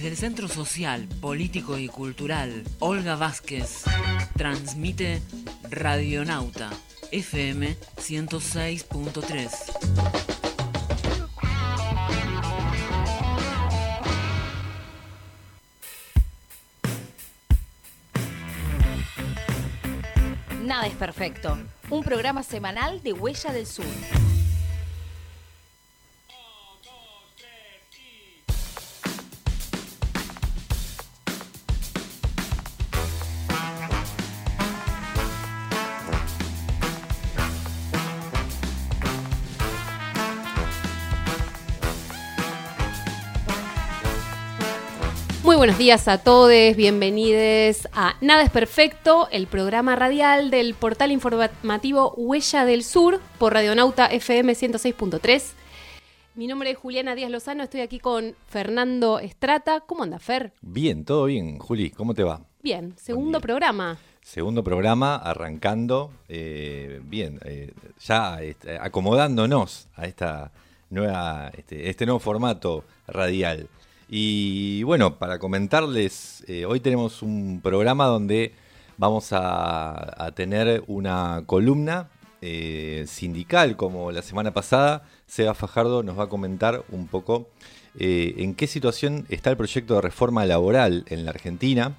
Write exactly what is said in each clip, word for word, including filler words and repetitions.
Desde el Centro Social, Político y Cultural Olga Vázquez transmite Radionauta F M ciento seis punto tres. Nada es perfecto. Un programa semanal de Huella del Sur. Muy buenos días a todos, bienvenidos a Nada es Perfecto, el programa radial del portal informativo Huella del Sur por Radionauta F M ciento seis punto tres. Mi nombre es Juliana Díaz Lozano, estoy aquí con Fernando Estrata. ¿Cómo anda, Fer? Bien, todo bien, Juli, ¿cómo te va? Bien, segundo programa. Segundo programa, arrancando, eh, bien, eh, ya este, acomodándonos a esta nueva, este, este nuevo formato radial. Y bueno, para comentarles, eh, hoy tenemos un programa donde vamos a, a tener una columna eh, sindical, como la semana pasada. Seba Fajardo nos va a comentar un poco eh, en qué situación está el proyecto de reforma laboral en la Argentina.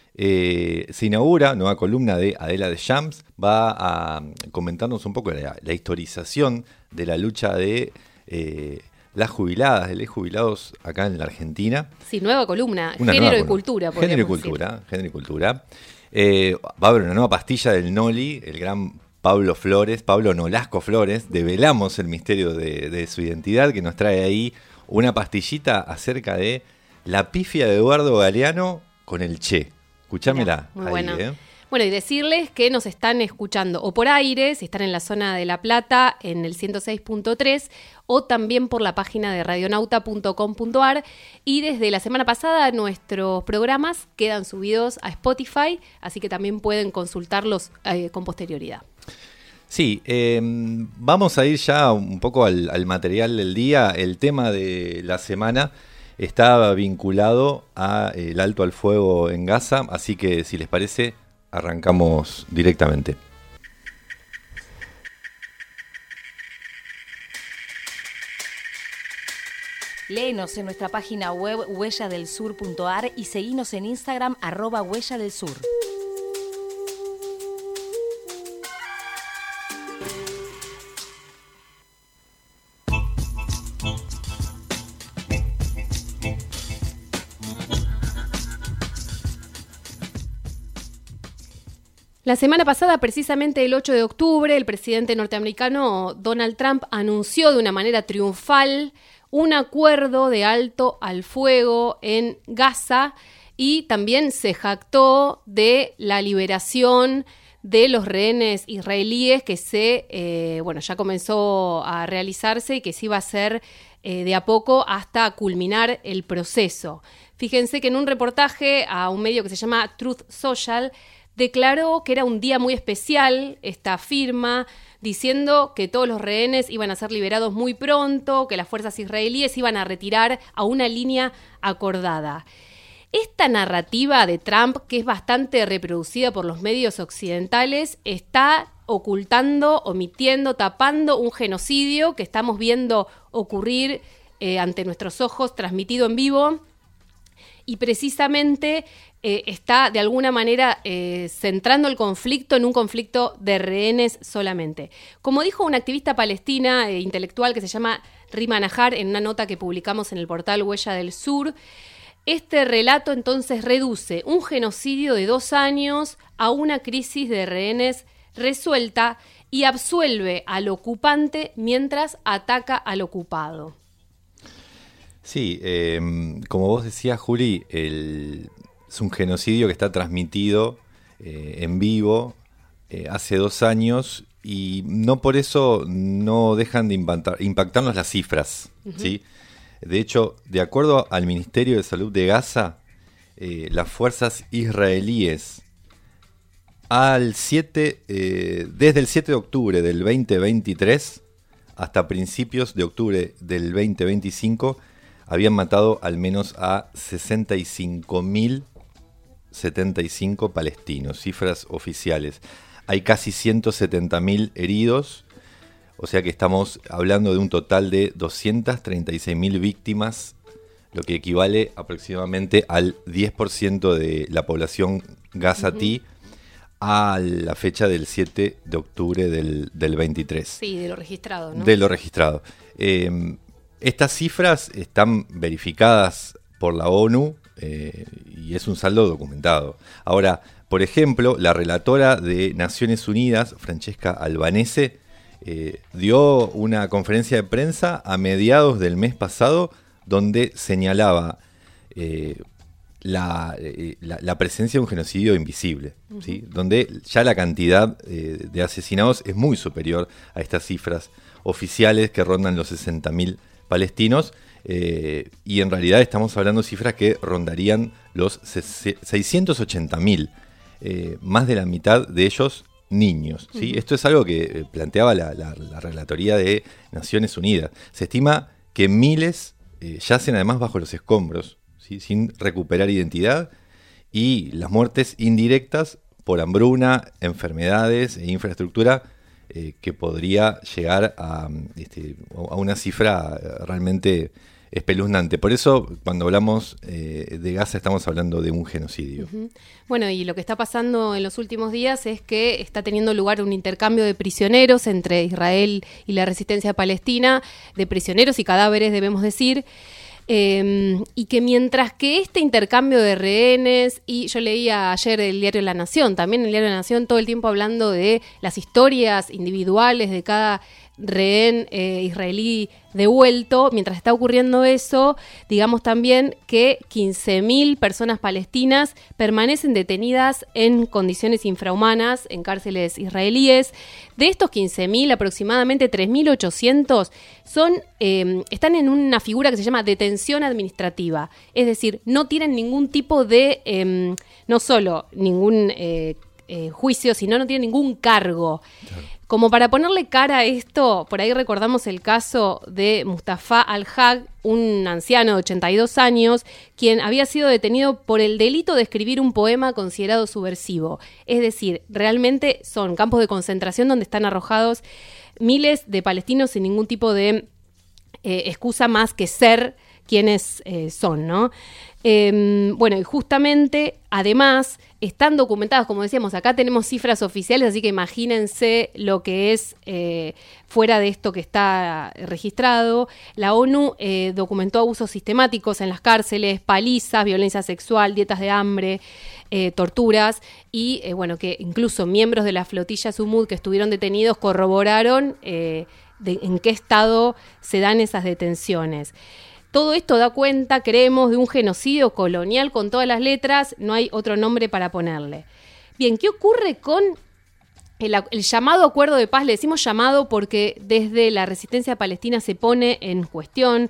Eh, se inaugura nueva columna de Adela de Champs, va a comentarnos un poco la, la historización de la lucha de... Eh, las jubiladas, de los jubilados acá en la Argentina. Sí, nueva columna, una género nueva y columna. cultura. Género y cultura, decir. género y cultura. Eh, va a haber una nueva pastilla del Noli, el gran Pablo Flores, Pablo Nolasco Flores. Develamos el misterio de, de su identidad, que nos trae ahí una pastillita acerca de la pifia de Eduardo Galeano con el Che. Escuchámela. Muy ahí, buena. ¿eh? Bueno, y decirles que nos están escuchando o por aire, si están en la zona de La Plata, en el ciento seis punto tres, o también por la página de radionauta punto com punto ar. Y desde la semana pasada nuestros programas quedan subidos a Spotify, así que también pueden consultarlos eh, con posterioridad. Sí, eh, vamos a ir ya un poco al, al material del día. El tema de la semana está vinculado al alto al fuego en Gaza, así que si les parece... arrancamos directamente. Léenos en nuestra página web huella del sur punto ar y seguinos en Instagram arroba huella del sur. La semana pasada, precisamente el ocho de octubre, el presidente norteamericano Donald Trump anunció de una manera triunfal un acuerdo de alto al fuego en Gaza y también se jactó de la liberación de los rehenes israelíes que se, eh, bueno, ya comenzó a realizarse y que se iba a hacer eh, de a poco hasta culminar el proceso. Fíjense que en un reportaje a un medio que se llama Truth Social, declaró que era un día muy especial esta firma, diciendo que todos los rehenes iban a ser liberados muy pronto, que las fuerzas israelíes iban a retirar a una línea acordada. Esta narrativa de Trump, que es bastante reproducida por los medios occidentales, está ocultando, omitiendo, tapando un genocidio que estamos viendo ocurrir eh, ante nuestros ojos, transmitido en vivo. Y precisamente eh, está de alguna manera eh, centrando el conflicto en un conflicto de rehenes solamente. Como dijo una activista palestina eh, intelectual que se llama Rima Nahar en una nota que publicamos en el portal Huella del Sur, este relato entonces reduce un genocidio de dos años a una crisis de rehenes resuelta y absuelve al ocupante mientras ataca al ocupado. Sí, eh, como vos decías, Juli, el, es un genocidio que está transmitido eh, en vivo eh, hace dos años y no por eso no dejan de impactar, impactarnos las cifras, uh-huh. ¿sí? De hecho, de acuerdo al Ministerio de Salud de Gaza, eh, las fuerzas israelíes al siete, eh, desde el siete de octubre del veinte veintitrés hasta principios de octubre del veinte veinticinco habían matado al menos a sesenta y cinco mil setenta y cinco palestinos, cifras oficiales. Hay casi ciento setenta mil heridos, o sea que estamos hablando de un total de doscientas treinta y seis mil víctimas, lo que equivale aproximadamente al diez por ciento de la población gazatí uh-huh. a la fecha del siete de octubre del, del veintitrés. Sí, de lo registrado, ¿no? De lo registrado. Eh, estas cifras están verificadas por la ONU eh, y es un saldo documentado. Ahora, por ejemplo, la relatora de Naciones Unidas, Francesca Albanese, eh, dio una conferencia de prensa a mediados del mes pasado donde señalaba eh, la, eh, la, la presencia de un genocidio invisible, uh-huh. ¿sí? Donde ya la cantidad eh, de asesinados es muy superior a estas cifras oficiales que rondan los sesenta mil palestinos, eh, y en realidad estamos hablando de cifras que rondarían los seiscientos ochenta mil, eh, más de la mitad de ellos niños, ¿sí? Uh-huh. Esto es algo que planteaba la, la, la Relatoría de Naciones Unidas. Se estima que miles eh, yacen además bajo los escombros, ¿sí? Sin recuperar identidad, y las muertes indirectas por hambruna, enfermedades e infraestructura eh, que podría llegar a, este, a una cifra realmente espeluznante. Por eso, cuando hablamos eh, de Gaza, estamos hablando de un genocidio. Uh-huh. Bueno, y lo que está pasando en los últimos días es que está teniendo lugar un intercambio de prisioneros entre Israel y la resistencia palestina, de prisioneros y cadáveres, debemos decir, eh, y que mientras que este intercambio de rehenes, y yo leía ayer el diario La Nación, también el diario La Nación todo el tiempo hablando de las historias individuales de cada rehén eh, israelí devuelto, mientras está ocurriendo eso, digamos también que quince mil personas palestinas permanecen detenidas en condiciones infrahumanas en cárceles israelíes. De estos quince mil, aproximadamente tres mil ochocientos son, eh, están en una figura que se llama detención administrativa, es decir, no tienen ningún tipo de, eh, no solo ningún eh, eh, juicio, sino no tienen ningún cargo. Claro. Como para ponerle cara a esto, por ahí recordamos el caso de Mustafa Al-Haq, un anciano de ochenta y dos años, quien había sido detenido por el delito de escribir un poema considerado subversivo. Es decir, realmente son campos de concentración donde están arrojados miles de palestinos sin ningún tipo de eh, excusa más que ser quienes eh, son, ¿no? Eh, bueno, y justamente, además, están documentados, como decíamos, acá tenemos cifras oficiales, así que imagínense lo que es eh, fuera de esto que está registrado. La ONU eh, documentó abusos sistemáticos en las cárceles, palizas, violencia sexual, dietas de hambre, eh, torturas, y eh, bueno, que incluso miembros de la flotilla Sumud que estuvieron detenidos corroboraron eh, de, en qué estado se dan esas detenciones. Todo esto da cuenta, creemos, de un genocidio colonial con todas las letras, no hay otro nombre para ponerle. Bien, ¿qué ocurre con el, el llamado acuerdo de paz? Le decimos llamado porque desde la resistencia palestina se pone en cuestión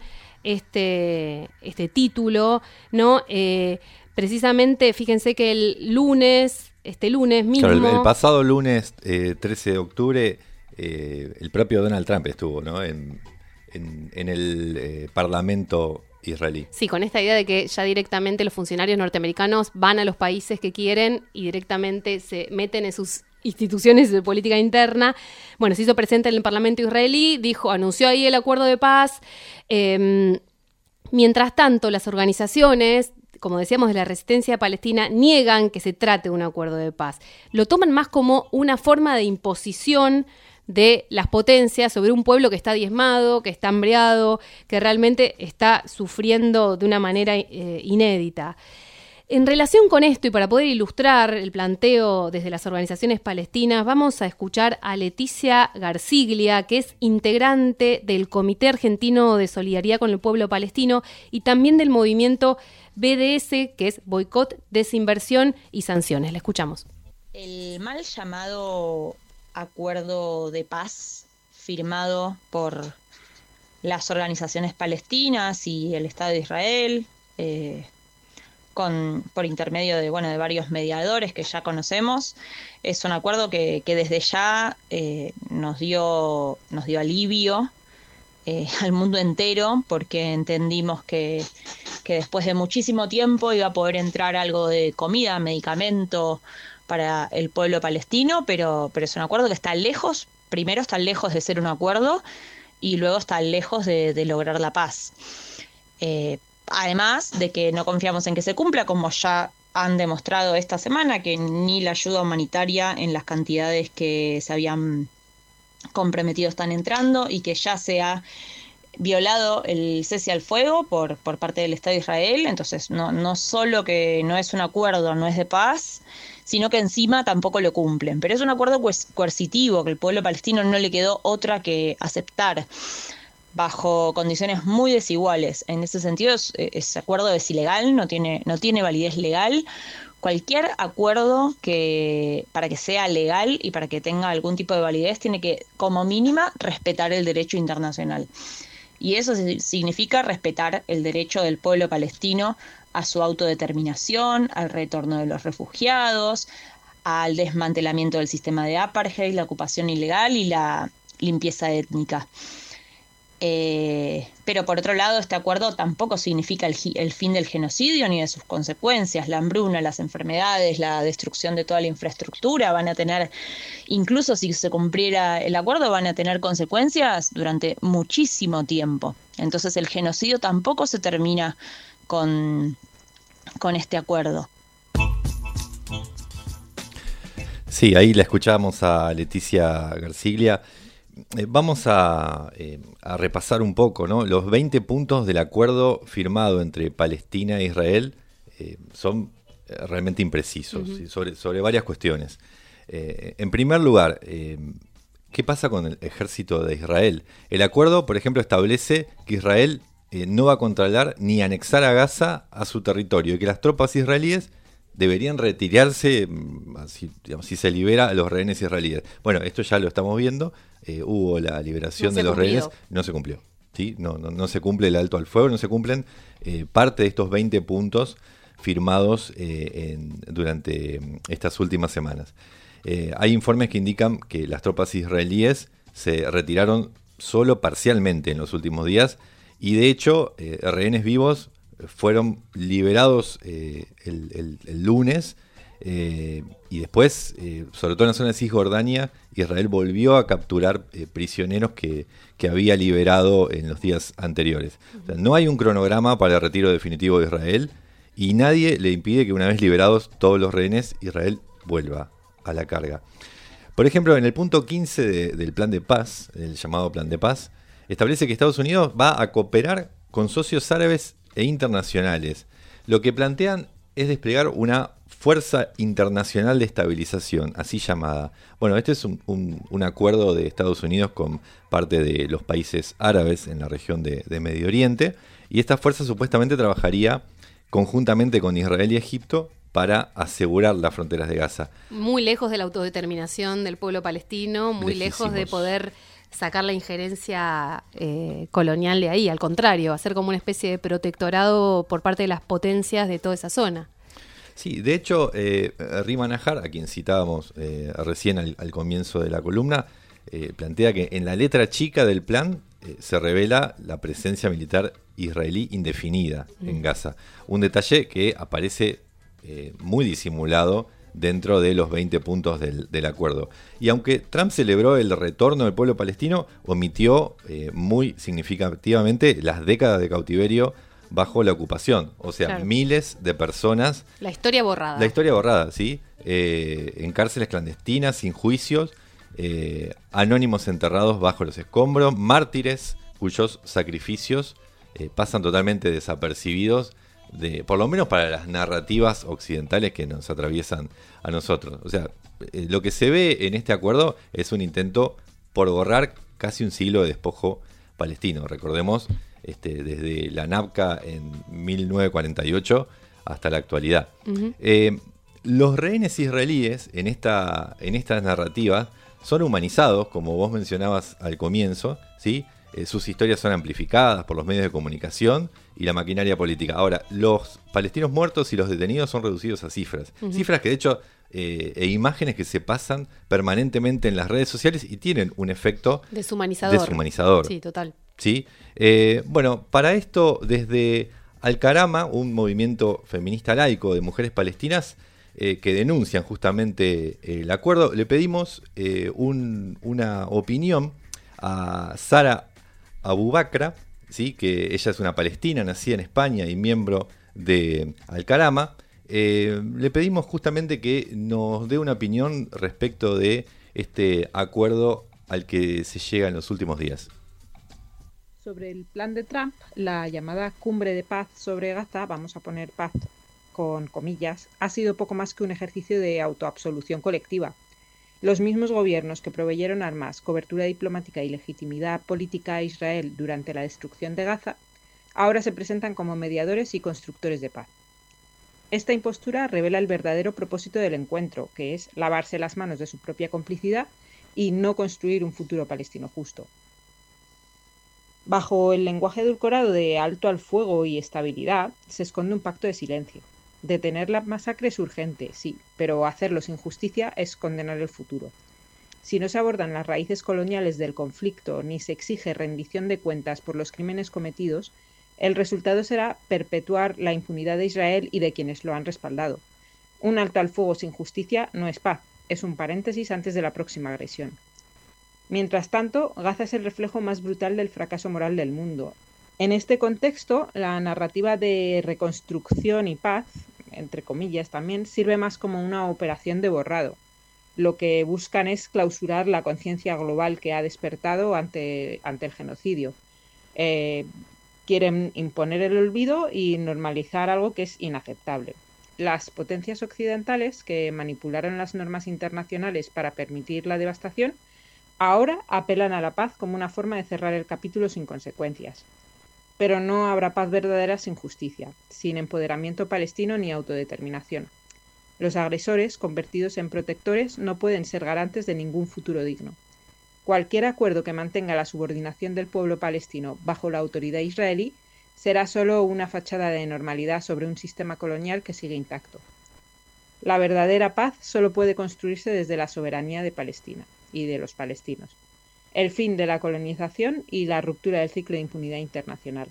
este, este título, ¿no? Eh, precisamente, fíjense que el lunes, este lunes mismo... Claro, el, el pasado lunes eh, trece de octubre, eh, el propio Donald Trump estuvo, ¿no? En... en, en el eh, Parlamento israelí. Sí, con esta idea de que ya directamente los funcionarios norteamericanos van a los países que quieren y directamente se meten en sus instituciones de política interna. Bueno, se hizo presente en el Parlamento israelí, dijo, anunció ahí el acuerdo de paz. Eh, mientras tanto, las organizaciones, como decíamos, de la resistencia palestina, niegan que se trate de un acuerdo de paz. Lo toman más como una forma de imposición de las potencias sobre un pueblo que está diezmado, que está hambreado, que realmente está sufriendo de una manera eh, inédita. En relación con esto, y para poder ilustrar el planteo desde las organizaciones palestinas, vamos a escuchar a Leticia Garciglia, que es integrante del Comité Argentino de Solidaridad con el Pueblo Palestino y también del movimiento B D S, que es Boicot, Desinversión y Sanciones. La escuchamos. El mal llamado acuerdo de paz firmado por las organizaciones palestinas y el Estado de Israel, eh, con, por intermedio de, bueno, de varios mediadores que ya conocemos, es un acuerdo que, que desde ya eh, nos dio, nos dio alivio eh, al mundo entero, porque entendimos que, que después de muchísimo tiempo iba a poder entrar algo de comida, medicamento para el pueblo palestino, pero, pero es un acuerdo que está lejos, primero está lejos de ser un acuerdo y luego está lejos de, de lograr la paz. Eh, además de que no confiamos en que se cumpla, como ya han demostrado esta semana, que ni la ayuda humanitaria en las cantidades que se habían comprometido están entrando y que ya se ha violado el cese al fuego por, por parte del Estado de Israel. Entonces no, no solo que no es un acuerdo, no es de paz, sino que encima tampoco lo cumplen. Pero es un acuerdo coercitivo, que el pueblo palestino no le quedó otra que aceptar, bajo condiciones muy desiguales. En ese sentido, ese acuerdo es ilegal, no tiene, no tiene validez legal. Cualquier acuerdo que, para que sea legal y para que tenga algún tipo de validez, tiene que, como mínima, respetar el derecho internacional. Y eso significa respetar el derecho del pueblo palestino a su autodeterminación, al retorno de los refugiados, al desmantelamiento del sistema de apartheid, la ocupación ilegal y la limpieza étnica. Eh, pero por otro lado, este acuerdo tampoco significa el, el fin del genocidio ni de sus consecuencias. La hambruna, las enfermedades, la destrucción de toda la infraestructura van a tener, incluso si se cumpliera el acuerdo, van a tener consecuencias durante muchísimo tiempo. Entonces el genocidio tampoco se termina con, con este acuerdo. Sí, ahí la escuchábamos a Leticia Garciglia. Eh, vamos a, eh, a repasar un poco, ¿no? Los veinte puntos del acuerdo firmado entre Palestina e Israel eh, son eh, realmente imprecisos, uh-huh. ¿sí? sobre, sobre varias cuestiones. Eh, en primer lugar, eh, ¿qué pasa con el ejército de Israel? El acuerdo, por ejemplo, establece que Israel eh, no va a controlar ni anexar a Gaza a su territorio y que las tropas israelíes deberían retirarse si, digamos, si se libera a los rehenes israelíes. Bueno, esto ya lo estamos viendo. Eh, hubo la liberación no de los cumplido. rehenes, no se cumplió. ¿Sí? No, no, no se cumple el alto al fuego, no se cumplen eh, parte de estos veinte puntos firmados eh, en, durante estas últimas semanas. Eh, hay informes que indican que las tropas israelíes se retiraron solo parcialmente en los últimos días y de hecho eh, rehenes vivos fueron liberados eh, el, el, el lunes eh, y después, eh, sobre todo en la zona de Cisjordania, Israel volvió a capturar eh, prisioneros que, que había liberado en los días anteriores. O sea, no hay un cronograma para el retiro definitivo de Israel y nadie le impide que una vez liberados todos los rehenes, Israel vuelva a la carga. Por ejemplo, en el punto quince de, del plan de paz, el llamado plan de paz, establece que Estados Unidos va a cooperar con socios árabes e internacionales. Lo que plantean es desplegar una Fuerza Internacional de Estabilización, así llamada. Bueno, este es un, un, un acuerdo de Estados Unidos con parte de los países árabes en la región de, de Medio Oriente, y esta fuerza supuestamente trabajaría conjuntamente con Israel y Egipto para asegurar las fronteras de Gaza. Muy lejos de la autodeterminación del pueblo palestino, muy Lejísimos. lejos de poder sacar la injerencia eh, colonial de ahí, al contrario, hacer como una especie de protectorado por parte de las potencias de toda esa zona. Sí, de hecho, eh, Rima Nahar, a quien citábamos eh, recién al, al comienzo de la columna, eh, plantea que en la letra chica del plan eh, se revela la presencia militar israelí indefinida mm. en Gaza. Un detalle que aparece eh, muy disimulado dentro de los veinte puntos del, del acuerdo. Y aunque Trump celebró el retorno del pueblo palestino, omitió eh, muy significativamente las décadas de cautiverio bajo la ocupación. O sea, claro. miles de personas... La historia borrada. La historia borrada, sí. Eh, en cárceles clandestinas, sin juicios, eh, anónimos enterrados bajo los escombros, mártires cuyos sacrificios eh, pasan totalmente desapercibidos, de, por lo menos para las narrativas occidentales que nos atraviesan a nosotros. O sea, eh, lo que se ve en este acuerdo es un intento por borrar casi un siglo de despojo palestino. Recordemos, este, desde la NAPCA en mil novecientos cuarenta y ocho hasta la actualidad. Uh-huh. Eh, los rehenes israelíes en, esta, en estas narrativas son humanizados, como vos mencionabas al comienzo, ¿sí? Eh, sus historias son amplificadas por los medios de comunicación y la maquinaria política. Ahora, los palestinos muertos y los detenidos son reducidos a cifras. Uh-huh. Cifras que de hecho, eh, e imágenes que se pasan permanentemente en las redes sociales y tienen un efecto deshumanizador. deshumanizador. Sí, total. ¿sí? Eh, bueno, para esto, desde Al-Karama, un movimiento feminista laico de mujeres palestinas eh, que denuncian justamente el acuerdo, le pedimos eh, un, una opinión a Sara Abubakra, ¿sí? Que ella es una palestina nacida en España y miembro de Al-Karama. Eh, le pedimos justamente que nos dé una opinión respecto de este acuerdo al que se llega en los últimos días. Sobre el plan de Trump, la llamada cumbre de paz sobre Gaza, vamos a poner paz con comillas, ha sido poco más que un ejercicio de autoabsolución colectiva. Los mismos gobiernos que proveyeron armas, cobertura diplomática y legitimidad política a Israel durante la destrucción de Gaza, ahora se presentan como mediadores y constructores de paz. Esta impostura revela el verdadero propósito del encuentro, que es lavarse las manos de su propia complicidad y no construir un futuro palestino justo. Bajo el lenguaje edulcorado de alto al fuego y estabilidad, se esconde un pacto de silencio. Detener la masacre es urgente, sí, pero hacerlo sin justicia es condenar el futuro. Si no se abordan las raíces coloniales del conflicto ni se exige rendición de cuentas por los crímenes cometidos, el resultado será perpetuar la impunidad de Israel y de quienes lo han respaldado. Un alto al fuego sin justicia no es paz, es un paréntesis antes de la próxima agresión. Mientras tanto, Gaza es el reflejo más brutal del fracaso moral del mundo. En este contexto, la narrativa de reconstrucción y paz, entre comillas también, sirve más como una operación de borrado. Lo que buscan es clausurar la conciencia global que ha despertado ante, ante el genocidio. Eh, quieren imponer el olvido y normalizar algo que es inaceptable. Las potencias occidentales, que manipularon las normas internacionales para permitir la devastación, ahora apelan a la paz como una forma de cerrar el capítulo sin consecuencias. Pero no habrá paz verdadera sin justicia, sin empoderamiento palestino ni autodeterminación. Los agresores, convertidos en protectores, no pueden ser garantes de ningún futuro digno. Cualquier acuerdo que mantenga la subordinación del pueblo palestino bajo la autoridad israelí será solo una fachada de normalidad sobre un sistema colonial que sigue intacto. La verdadera paz solo puede construirse desde la soberanía de Palestina y de los palestinos, el fin de la colonización y la ruptura del ciclo de impunidad internacional.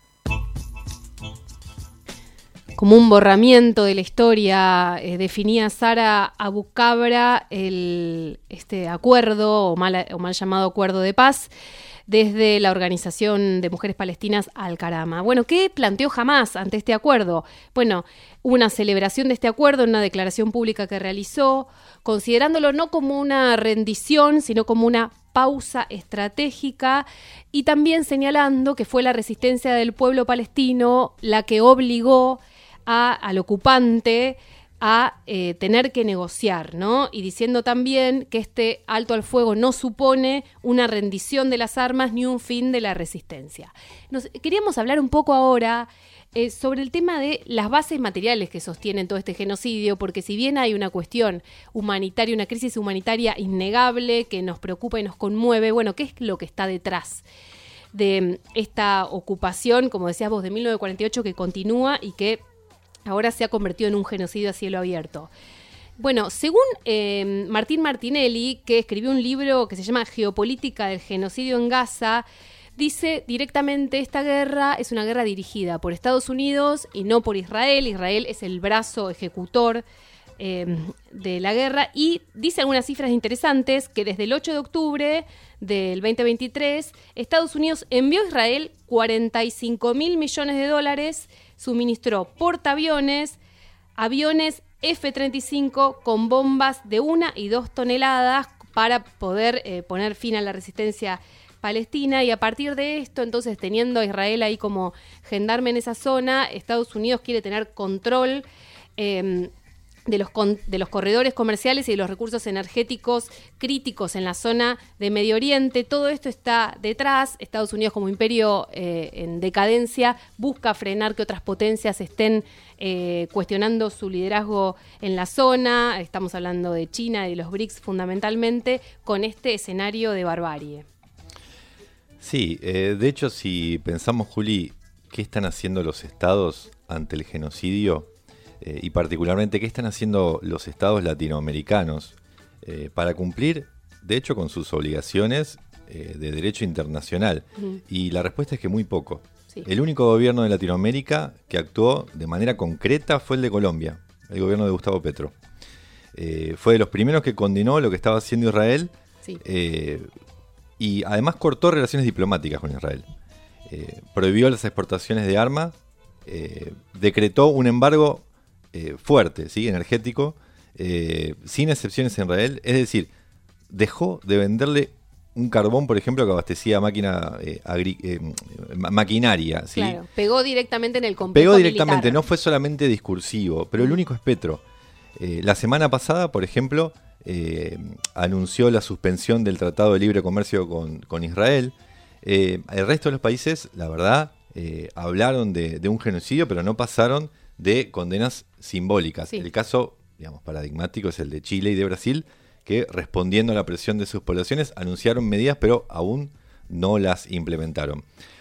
Como un borramiento de la historia, eh, definía Sara Abubakra el este acuerdo o mal, o mal llamado acuerdo de paz desde la Organización de Mujeres Palestinas Al-Karama. Bueno, ¿qué planteó Hamás ante este acuerdo? Bueno, una celebración de este acuerdo en una declaración pública que realizó, considerándolo no como una rendición, sino como una pausa estratégica, y también señalando que fue la resistencia del pueblo palestino la que obligó a, al ocupante a eh, tener que negociar, ¿no? Y diciendo también que este alto al fuego no supone una rendición de las armas ni un fin de la resistencia. Nos, queríamos hablar un poco ahora eh, sobre el tema de las bases materiales que sostienen todo este genocidio, porque si bien hay una cuestión humanitaria, una crisis humanitaria innegable que nos preocupa y nos conmueve, bueno, ¿qué es lo que está detrás de esta ocupación, como decías vos, de mil novecientos cuarenta y ocho, que continúa y que ahora se ha convertido en un genocidio a cielo abierto? Bueno, según eh, Martín Martinelli, que escribió un libro que se llama Geopolítica del genocidio en Gaza, dice directamente: esta guerra es una guerra dirigida por Estados Unidos y no por Israel. Israel es el brazo ejecutor eh, de la guerra, y dice algunas cifras interesantes, que desde el ocho de octubre del veinte veintitrés, Estados Unidos envió a Israel cuarenta y cinco mil millones de dólares, suministró portaaviones, aviones F treinta y cinco con bombas de una y dos toneladas para poder eh, poner fin a la resistencia palestina, y a partir de esto, entonces, teniendo a Israel ahí como gendarme en esa zona, Estados Unidos quiere tener control eh, de los, con, de los corredores comerciales y de los recursos energéticos críticos en la zona de Medio Oriente. Todo esto está detrás. Estados Unidos, como imperio eh, en decadencia, busca frenar que otras potencias estén eh, cuestionando su liderazgo en la zona. Estamos hablando de China y de los BRICS fundamentalmente, con este escenario de barbarie. Sí, eh, de hecho, si pensamos, Juli, ¿qué están haciendo los estados ante el genocidio? Eh, y particularmente, ¿qué están haciendo los estados latinoamericanos eh, para cumplir, de hecho, con sus obligaciones eh, de derecho internacional. Uh-huh. Y la respuesta es que muy poco. Sí. El único gobierno de Latinoamérica que actuó de manera concreta fue el de Colombia, el gobierno de Gustavo Petro. Eh, fue de los primeros que condenó lo que estaba haciendo Israel, sí. eh, y además cortó relaciones diplomáticas con Israel. Eh, prohibió las exportaciones de armas, eh, decretó un embargo eh, fuerte, ¿sí? energético, eh, sin excepciones en Israel, es decir, dejó de venderle un carbón, por ejemplo, que abastecía máquina eh, agri- eh, maquinaria. ¿sí? Claro, pegó directamente en el complejo Pegó directamente, militar. No fue solamente discursivo, pero el único es Petro. Eh, la semana pasada, por ejemplo, eh, anunció la suspensión del Tratado de Libre Comercio con, con Israel. Eh, el resto de los países, la verdad, eh, hablaron de, de un genocidio, pero no pasaron de condenas simbólicas. Sí. El caso, digamos, paradigmático es el de Chile y de Brasil, que respondiendo a la presión de sus poblaciones anunciaron medidas, pero aún no las implementaron.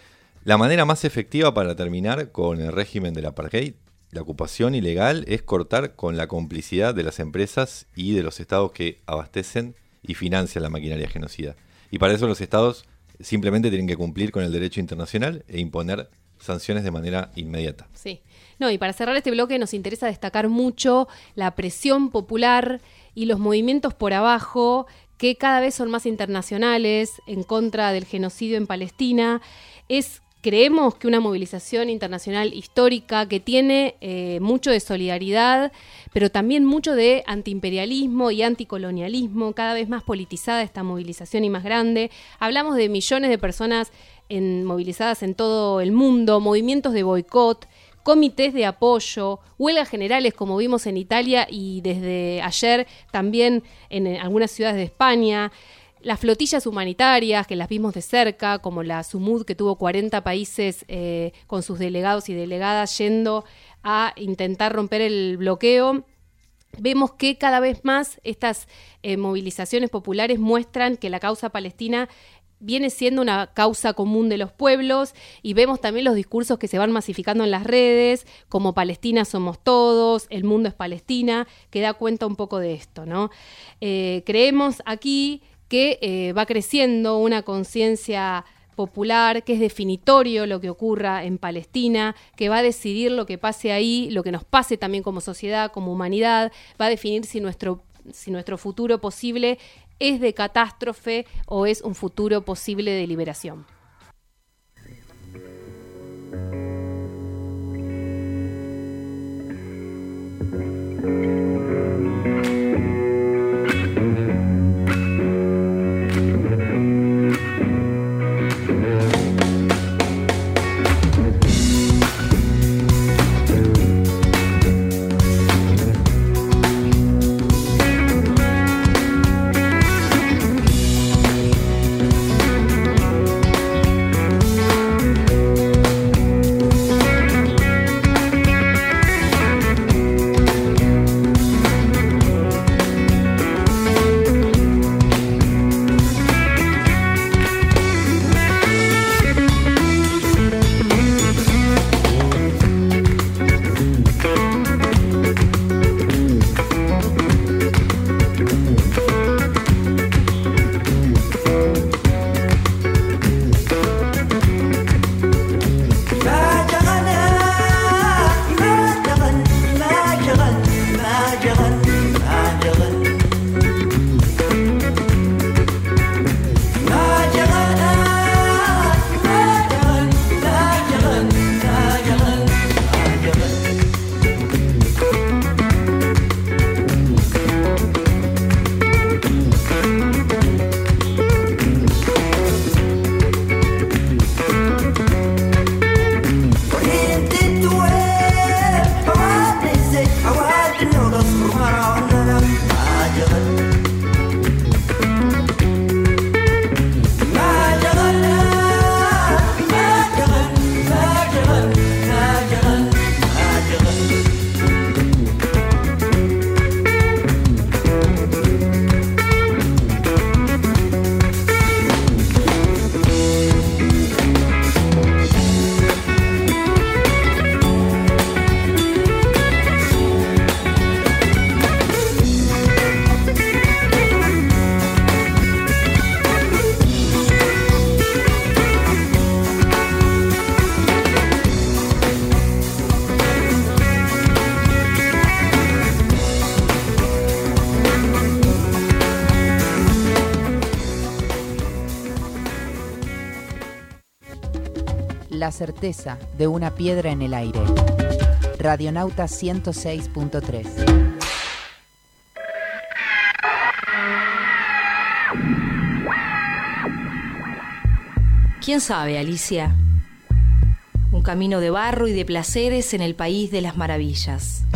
La manera más efectiva para terminar con el régimen del apartheid, la ocupación ilegal, es cortar con la complicidad de las empresas y de los estados que abastecen y financian la maquinaria genocida. Y para eso los estados simplemente tienen que cumplir con el derecho internacional e imponer sanciones de manera inmediata. Sí. No, y para cerrar este bloque nos interesa destacar mucho la presión popular y los movimientos por abajo que cada vez son más internacionales en contra del genocidio en Palestina. Es, creemos que una movilización internacional histórica que tiene eh, mucho de solidaridad, pero también mucho de antiimperialismo y anticolonialismo, cada vez más politizada esta movilización y más grande. Hablamos de millones de personas en, movilizadas en todo el mundo, movimientos de boicot, comités de apoyo, huelgas generales como vimos en Italia y desde ayer también en algunas ciudades de España, las flotillas humanitarias que las vimos de cerca, como la Sumud que tuvo cuarenta países eh, con sus delegados y delegadas yendo a intentar romper el bloqueo. Vemos que cada vez más estas eh, movilizaciones populares muestran que la causa palestina viene siendo una causa común de los pueblos y vemos también los discursos que se van masificando en las redes, como Palestina somos todos, el mundo es Palestina, que da cuenta un poco de esto, ¿no? Eh, creemos aquí que eh, va creciendo una conciencia popular, que es definitorio lo que ocurra en Palestina, que va a decidir lo que pase ahí, lo que nos pase también como sociedad, como humanidad, va a definir si nuestro, si nuestro futuro posible es de catástrofe o es un futuro posible de liberación. la certeza de una piedra en el aire. Radionauta ciento seis punto tres. ¿Quién sabe, Alicia? Un camino de barro y de placeres en el país de las maravillas.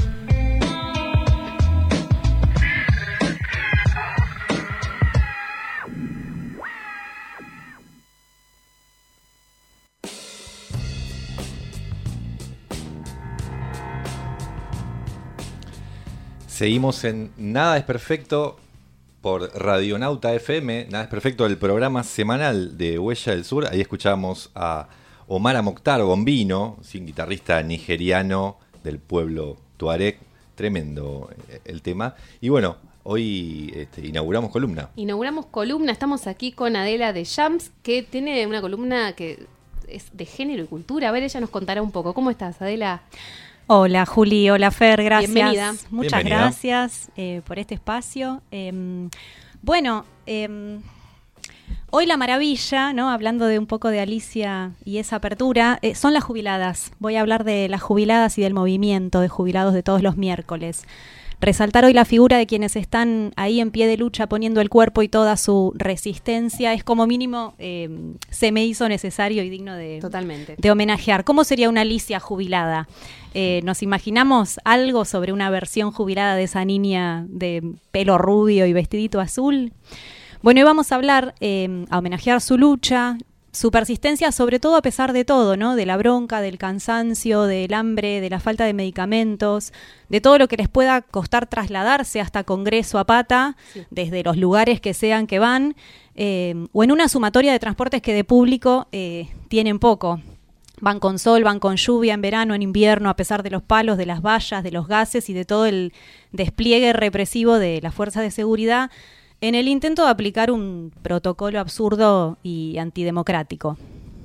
Seguimos en Nada es Perfecto por Radionauta F M. Nada es Perfecto, el programa semanal de Huella del Sur. Ahí escuchamos a Omar Mokhtar Bombino, sí, guitarrista nigeriano del pueblo tuareg. Tremendo el tema. Y bueno, hoy este, inauguramos columna. Inauguramos columna. Estamos aquí con Adela de Jams, que tiene una columna que es de género y cultura. A ver, ella nos contará un poco. ¿Cómo estás, Adela? Hola Juli, hola Fer, gracias. Bienvenida. Muchas Bienvenida. gracias eh, por este espacio. Eh, bueno, eh, hoy la maravilla, ¿no? Hablando de un poco de Alicia y esa apertura, eh, son las jubiladas. Voy a hablar de las jubiladas y del movimiento de jubilados de todos los miércoles. Resaltar hoy la figura de quienes están ahí en pie de lucha poniendo el cuerpo y toda su resistencia es como mínimo eh, se me hizo necesario y digno de, Totalmente. de homenajear. ¿Cómo sería una Alicia jubilada? Eh, ¿Nos imaginamos algo sobre una versión jubilada de esa niña de pelo rubio y vestidito azul? Bueno, hoy vamos a hablar, eh, a homenajear su lucha, su persistencia, sobre todo a pesar de todo, ¿no? De la bronca, del cansancio, del hambre, de la falta de medicamentos, de todo lo que les pueda costar trasladarse hasta Congreso a pata, sí, desde los lugares que sean que van, eh, o en una sumatoria de transportes que de público eh, tienen poco. Van con sol, van con lluvia, en verano, en invierno, a pesar de los palos, de las vallas, de los gases y de todo el despliegue represivo de las fuerzas de seguridad, en el intento de aplicar un protocolo absurdo y antidemocrático.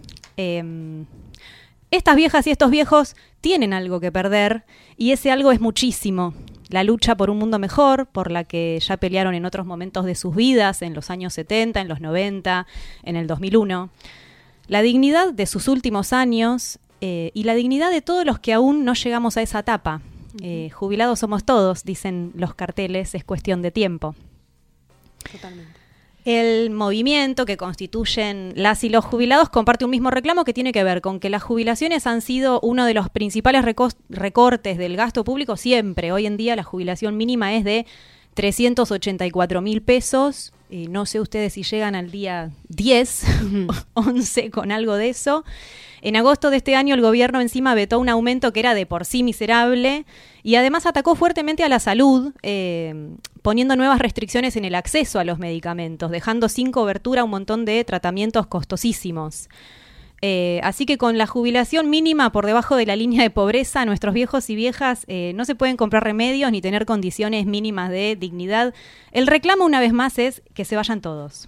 Eh, estas viejas y estos viejos tienen algo que perder, y ese algo es muchísimo. La lucha por un mundo mejor, por la que ya pelearon en otros momentos de sus vidas, en los años setenta, en los noventa, en el dos mil uno. La dignidad de sus últimos años eh, y la dignidad de todos los que aún no llegamos a esa etapa. Eh, jubilados somos todos, dicen los carteles, es cuestión de tiempo. Totalmente. El movimiento que constituyen las y los jubilados comparte un mismo reclamo que tiene que ver con que las jubilaciones han sido uno de los principales recos- recortes del gasto público siempre. Hoy en día la jubilación mínima es de trescientos ochenta y cuatro mil pesos. Eh, no sé ustedes si llegan al día diez, once con algo de eso. En agosto de este año el gobierno encima vetó un aumento que era de por sí miserable y además atacó fuertemente a la salud, eh, poniendo nuevas restricciones en el acceso a los medicamentos, dejando sin cobertura un montón de tratamientos costosísimos. Eh, así que con la jubilación mínima por debajo de la línea de pobreza, nuestros viejos y viejas eh, no se pueden comprar remedios ni tener condiciones mínimas de dignidad. El reclamo, una vez más, es que se vayan todos.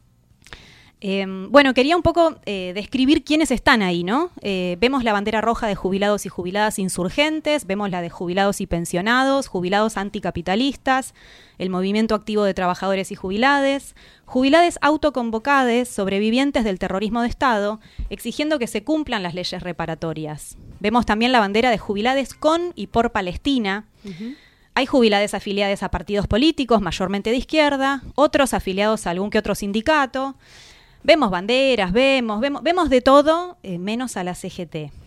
Eh, bueno, quería un poco eh, describir quiénes están ahí, ¿no? Eh, vemos la bandera roja de jubilados y jubiladas insurgentes, vemos la de jubilados y pensionados, jubilados anticapitalistas, el movimiento activo de trabajadores y jubilades, jubilades autoconvocades, sobrevivientes del terrorismo de Estado, exigiendo que se cumplan las leyes reparatorias. Vemos también la bandera de jubilades con y por Palestina. Uh-huh. Hay jubilades afiliadas a partidos políticos, mayormente de izquierda, otros afiliados a algún que otro sindicato. Vemos banderas, vemos, vemos, vemos de todo, eh, menos a la C G T.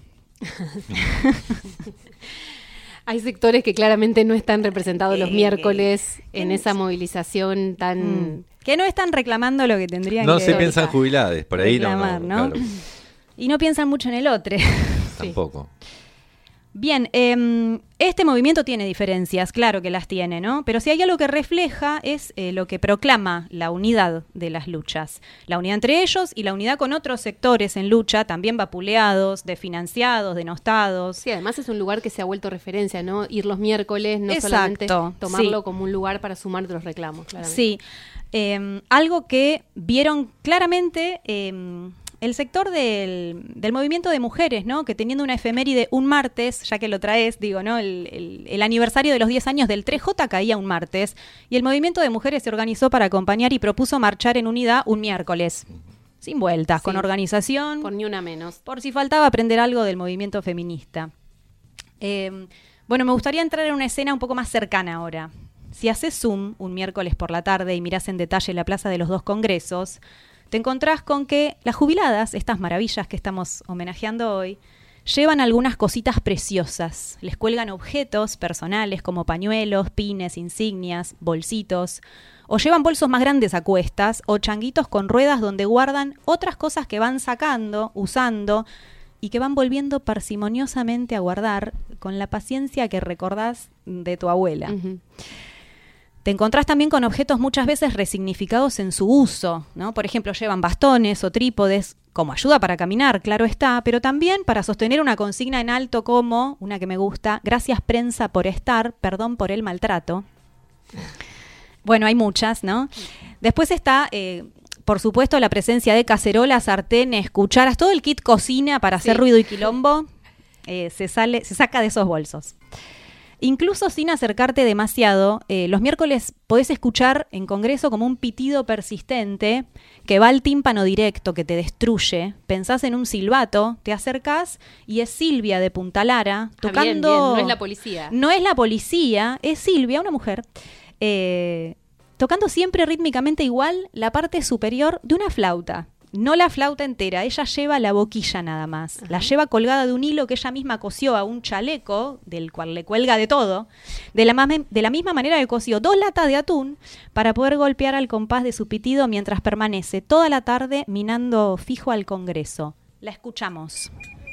Hay sectores que claramente no están representados los Eh, miércoles eh, en esa movilización tan... Mm. Que no están reclamando lo que tendrían No que... se piensan jubilades, por ahí reclamar, no, no, ¿no? claro. Y no piensan mucho en el otro. Tampoco. Bien, eh, este movimiento tiene diferencias, claro que las tiene, ¿no? Pero si hay algo que refleja es eh, lo que proclama la unidad de las luchas. La unidad entre ellos y la unidad con otros sectores en lucha, también vapuleados, desfinanciados, denostados. Sí, además es un lugar que se ha vuelto referencia, ¿no? Ir los miércoles, no Exacto, solamente tomarlo sí. como un lugar para sumar de los reclamos, claramente. Sí, eh, algo que vieron claramente... Eh, el sector del, del movimiento de mujeres, ¿no? Que teniendo una efeméride un martes, ya que lo traes, digo, ¿no? El, el, el aniversario de los diez años del tres J caía un martes, y el movimiento de mujeres se organizó para acompañar y propuso marchar en unidad un miércoles. sin vueltas, Sí. con organización. Por ni una menos. Por si faltaba aprender algo del movimiento feminista. Eh, bueno, me gustaría entrar en una escena un poco más cercana ahora. Si haces Zoom un miércoles por la tarde y mirás en detalle la Plaza de los Dos Congresos, te encontrás con que las jubiladas, estas maravillas que estamos homenajeando hoy, llevan algunas cositas preciosas. Les cuelgan objetos personales como pañuelos, pines, insignias, bolsitos, o llevan bolsos más grandes a cuestas o changuitos con ruedas donde guardan otras cosas que van sacando, usando y que van volviendo parsimoniosamente a guardar con la paciencia que recordás de tu abuela. Uh-huh. Te encontrás también con objetos muchas veces resignificados en su uso, ¿no? Por ejemplo, llevan bastones o trípodes como ayuda para caminar, claro está, pero también para sostener una consigna en alto como, una que me gusta, gracias prensa por estar, perdón por el maltrato. Bueno, hay muchas, ¿no? Después está, eh, por supuesto, la presencia de cacerolas, sartenes, cucharas, todo el kit cocina para hacer Sí. ruido y quilombo, eh, se sale, se saca de esos bolsos. Incluso sin acercarte demasiado, eh, los miércoles podés escuchar en Congreso como un pitido persistente que va al tímpano directo, que te destruye. Pensás en un silbato, te acercás y es Silvia de Punta Lara tocando... Ah, bien, bien, no es la policía. No es la policía, es Silvia, una mujer, eh, tocando siempre rítmicamente igual la parte superior de una flauta. No la flauta entera, ella lleva la boquilla nada más. Ajá. La lleva colgada de un hilo que ella misma cosió a un chaleco, del cual le cuelga de todo, de la, ma- de la misma manera que cosió dos latas de atún para poder golpear al compás de su pitido mientras permanece toda la tarde minando fijo al Congreso. La escuchamos.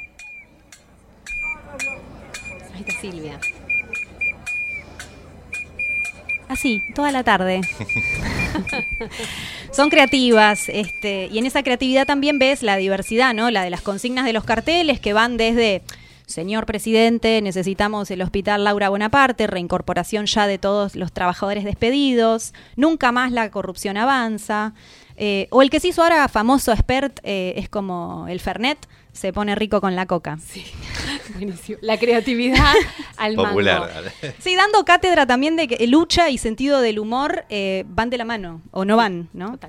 Ahí está Silvia. Así, toda la tarde. Son creativas, este, y en esa creatividad también ves la diversidad, ¿no? La de las consignas de los carteles que van desde señor presidente, necesitamos el hospital Laura Bonaparte, reincorporación ya de todos los trabajadores despedidos, nunca más la corrupción avanza, eh, o el que se hizo ahora famoso expert eh, es como el Fernet, se pone rico con la coca. Sí, buenísimo. La creatividad al mango. Popular. Sí, dando cátedra también de que lucha y sentido del humor eh, van de la mano, o no van, ¿no? Total.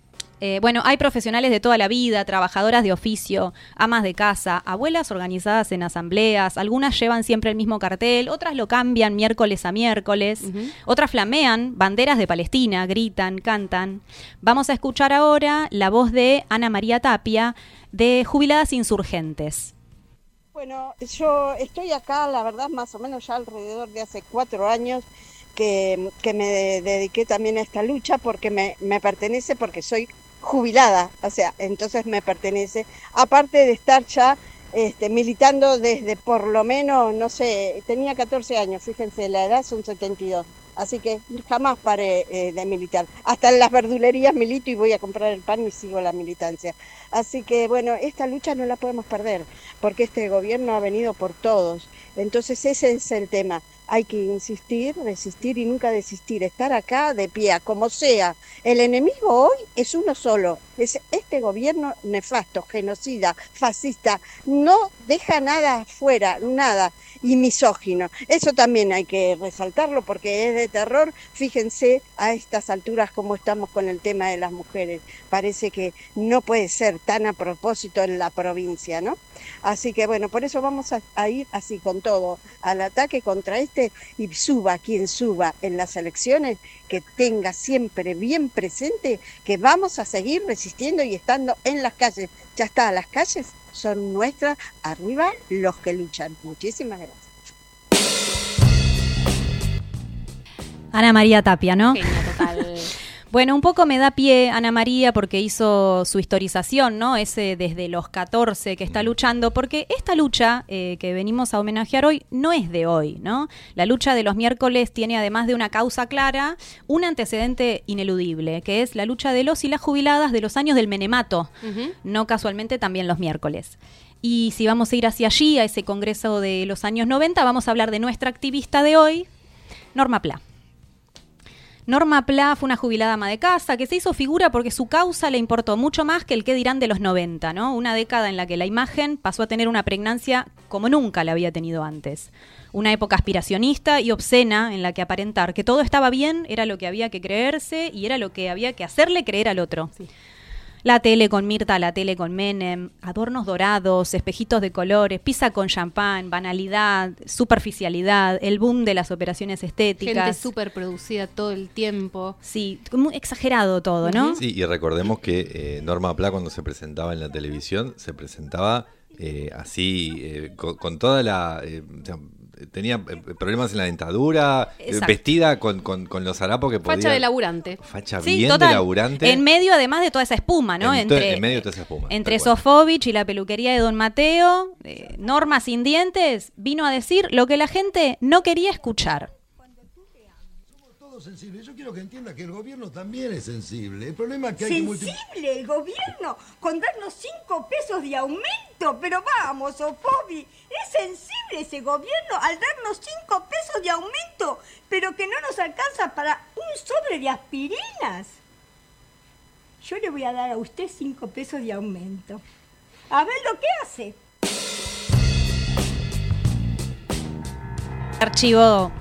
Eh, bueno, hay profesionales de toda la vida, trabajadoras de oficio, amas de casa, abuelas organizadas en asambleas, algunas llevan siempre el mismo cartel, otras lo cambian miércoles a miércoles, Ujú. otras flamean banderas de Palestina, gritan, cantan. Vamos a escuchar ahora la voz de Ana María Tapia, de Jubiladas Insurgentes. Bueno, yo estoy acá, la verdad, más o menos ya alrededor de hace cuatro años que, que me dediqué también a esta lucha porque me, me pertenece, porque soy jubilada, o sea, entonces me pertenece, aparte de estar ya este, militando desde por lo menos, no sé, tenía catorce años, fíjense, la edad son setenta y dos, así que jamás paré eh, de militar. Hasta en las verdulerías milito y voy a comprar el pan y sigo la militancia. Así que bueno, esta lucha no la podemos perder, porque este gobierno ha venido por todos. Entonces ese es el tema. Hay que insistir, resistir y nunca desistir, estar acá de pie, como sea. El enemigo hoy es uno solo, es este gobierno nefasto, genocida, fascista, no deja nada afuera, nada, y misógino. Eso también hay que resaltarlo porque es de terror. Fíjense a estas alturas cómo estamos con el tema de las mujeres. Parece que no puede ser tan a propósito en la provincia, ¿no? Así que bueno, por eso vamos a, a ir así con todo, al ataque contra este, y suba quien suba en las elecciones, que tenga siempre bien presente que vamos a seguir resistiendo y estando en las calles. Ya está, las calles son nuestras, arriba los que luchan. Muchísimas gracias. Ana María Tapia, ¿no? Genia total. Bueno, un poco me da pie Ana María porque hizo su historización, ¿no? Ese desde los catorce que está luchando, porque esta lucha eh, que venimos a homenajear hoy no es de hoy, ¿no? La lucha de los miércoles tiene, además de una causa clara, un antecedente ineludible, que es la lucha de los y las jubiladas de los años del menemato, Ujú. no casualmente también los miércoles. Y si vamos a ir hacia allí, a ese congreso de los años noventa, vamos a hablar de nuestra activista de hoy, Norma Pla. Norma Pla fue una jubilada ama de casa que se hizo figura porque su causa le importó mucho más que el qué dirán de los noventa, ¿no? Una década en la que la imagen pasó a tener una pregnancia como nunca la había tenido antes. Una época aspiracionista y obscena en la que aparentar que todo estaba bien era lo que había que creerse y era lo que había que hacerle creer al otro. Sí. La tele con Mirta, la tele con Menem, adornos dorados, espejitos de colores, pizza con champán, banalidad, superficialidad, el boom de las operaciones estéticas. Gente súper producida todo el tiempo. Sí, muy exagerado todo, ¿no? Sí, y recordemos que eh, Norma Pla cuando se presentaba en la televisión, se presentaba eh, así, eh, con, con toda la... Eh, o sea, tenía problemas en la dentadura, Exacto. vestida con, con, con los harapos que podía... Facha de laburante. Facha Sí, bien total. de laburante. En medio, además de toda esa espuma, ¿no? En, to- entre en medio de toda esa espuma. entre tal cual. Sofovich y la peluquería de Don Mateo, eh, Norma sin dientes, vino a decir lo que la gente no quería escuchar. Sensible. Yo quiero que entienda que el gobierno también es sensible. El problema es que hay que multi- ¿Sensible el gobierno con darnos cinco pesos de aumento? Pero vamos, Sofobi, es sensible ese gobierno al darnos cinco pesos de aumento, pero que no nos alcanza para un sobre de aspirinas. Yo le voy a dar a usted cinco pesos de aumento. A ver lo que hace. Archivo.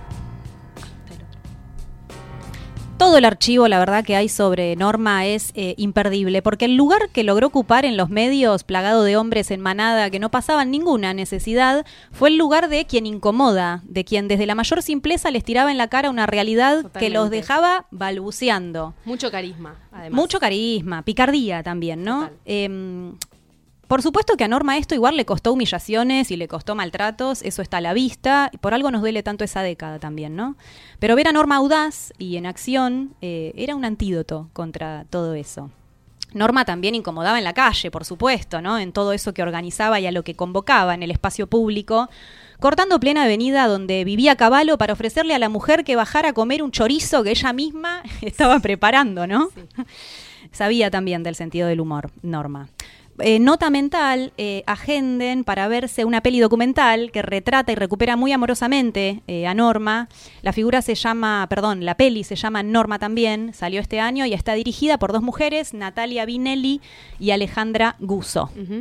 Todo el archivo, la verdad, que hay sobre Norma es eh, imperdible, porque el lugar que logró ocupar en los medios, plagado de hombres en manada que no pasaban ninguna necesidad, fue el lugar de quien incomoda, de quien desde la mayor simpleza les tiraba en la cara una realidad Totalmente. que los dejaba balbuceando. Mucho carisma, además. Mucho carisma, picardía también, ¿no? Total. Eh, por supuesto que a Norma esto igual le costó humillaciones y le costó maltratos, eso está a la vista, y por algo nos duele tanto esa década también, ¿no? Pero ver a Norma audaz y en acción eh, era un antídoto contra todo eso. Norma también incomodaba en la calle, por supuesto, ¿no? En todo eso que organizaba y a lo que convocaba en el espacio público, cortando plena avenida donde vivía a caballo para ofrecerle a la mujer que bajara a comer un chorizo que ella misma estaba preparando, ¿no? Sí. Sabía también del sentido del humor, Norma. Eh, nota mental, eh, agenden para verse una peli documental que retrata y recupera muy amorosamente eh, a Norma. La figura se llama, perdón, la peli se llama Norma también, salió este año y está dirigida por dos mujeres, Natalia Vinelli y Alejandra Guzzo. Uh-huh.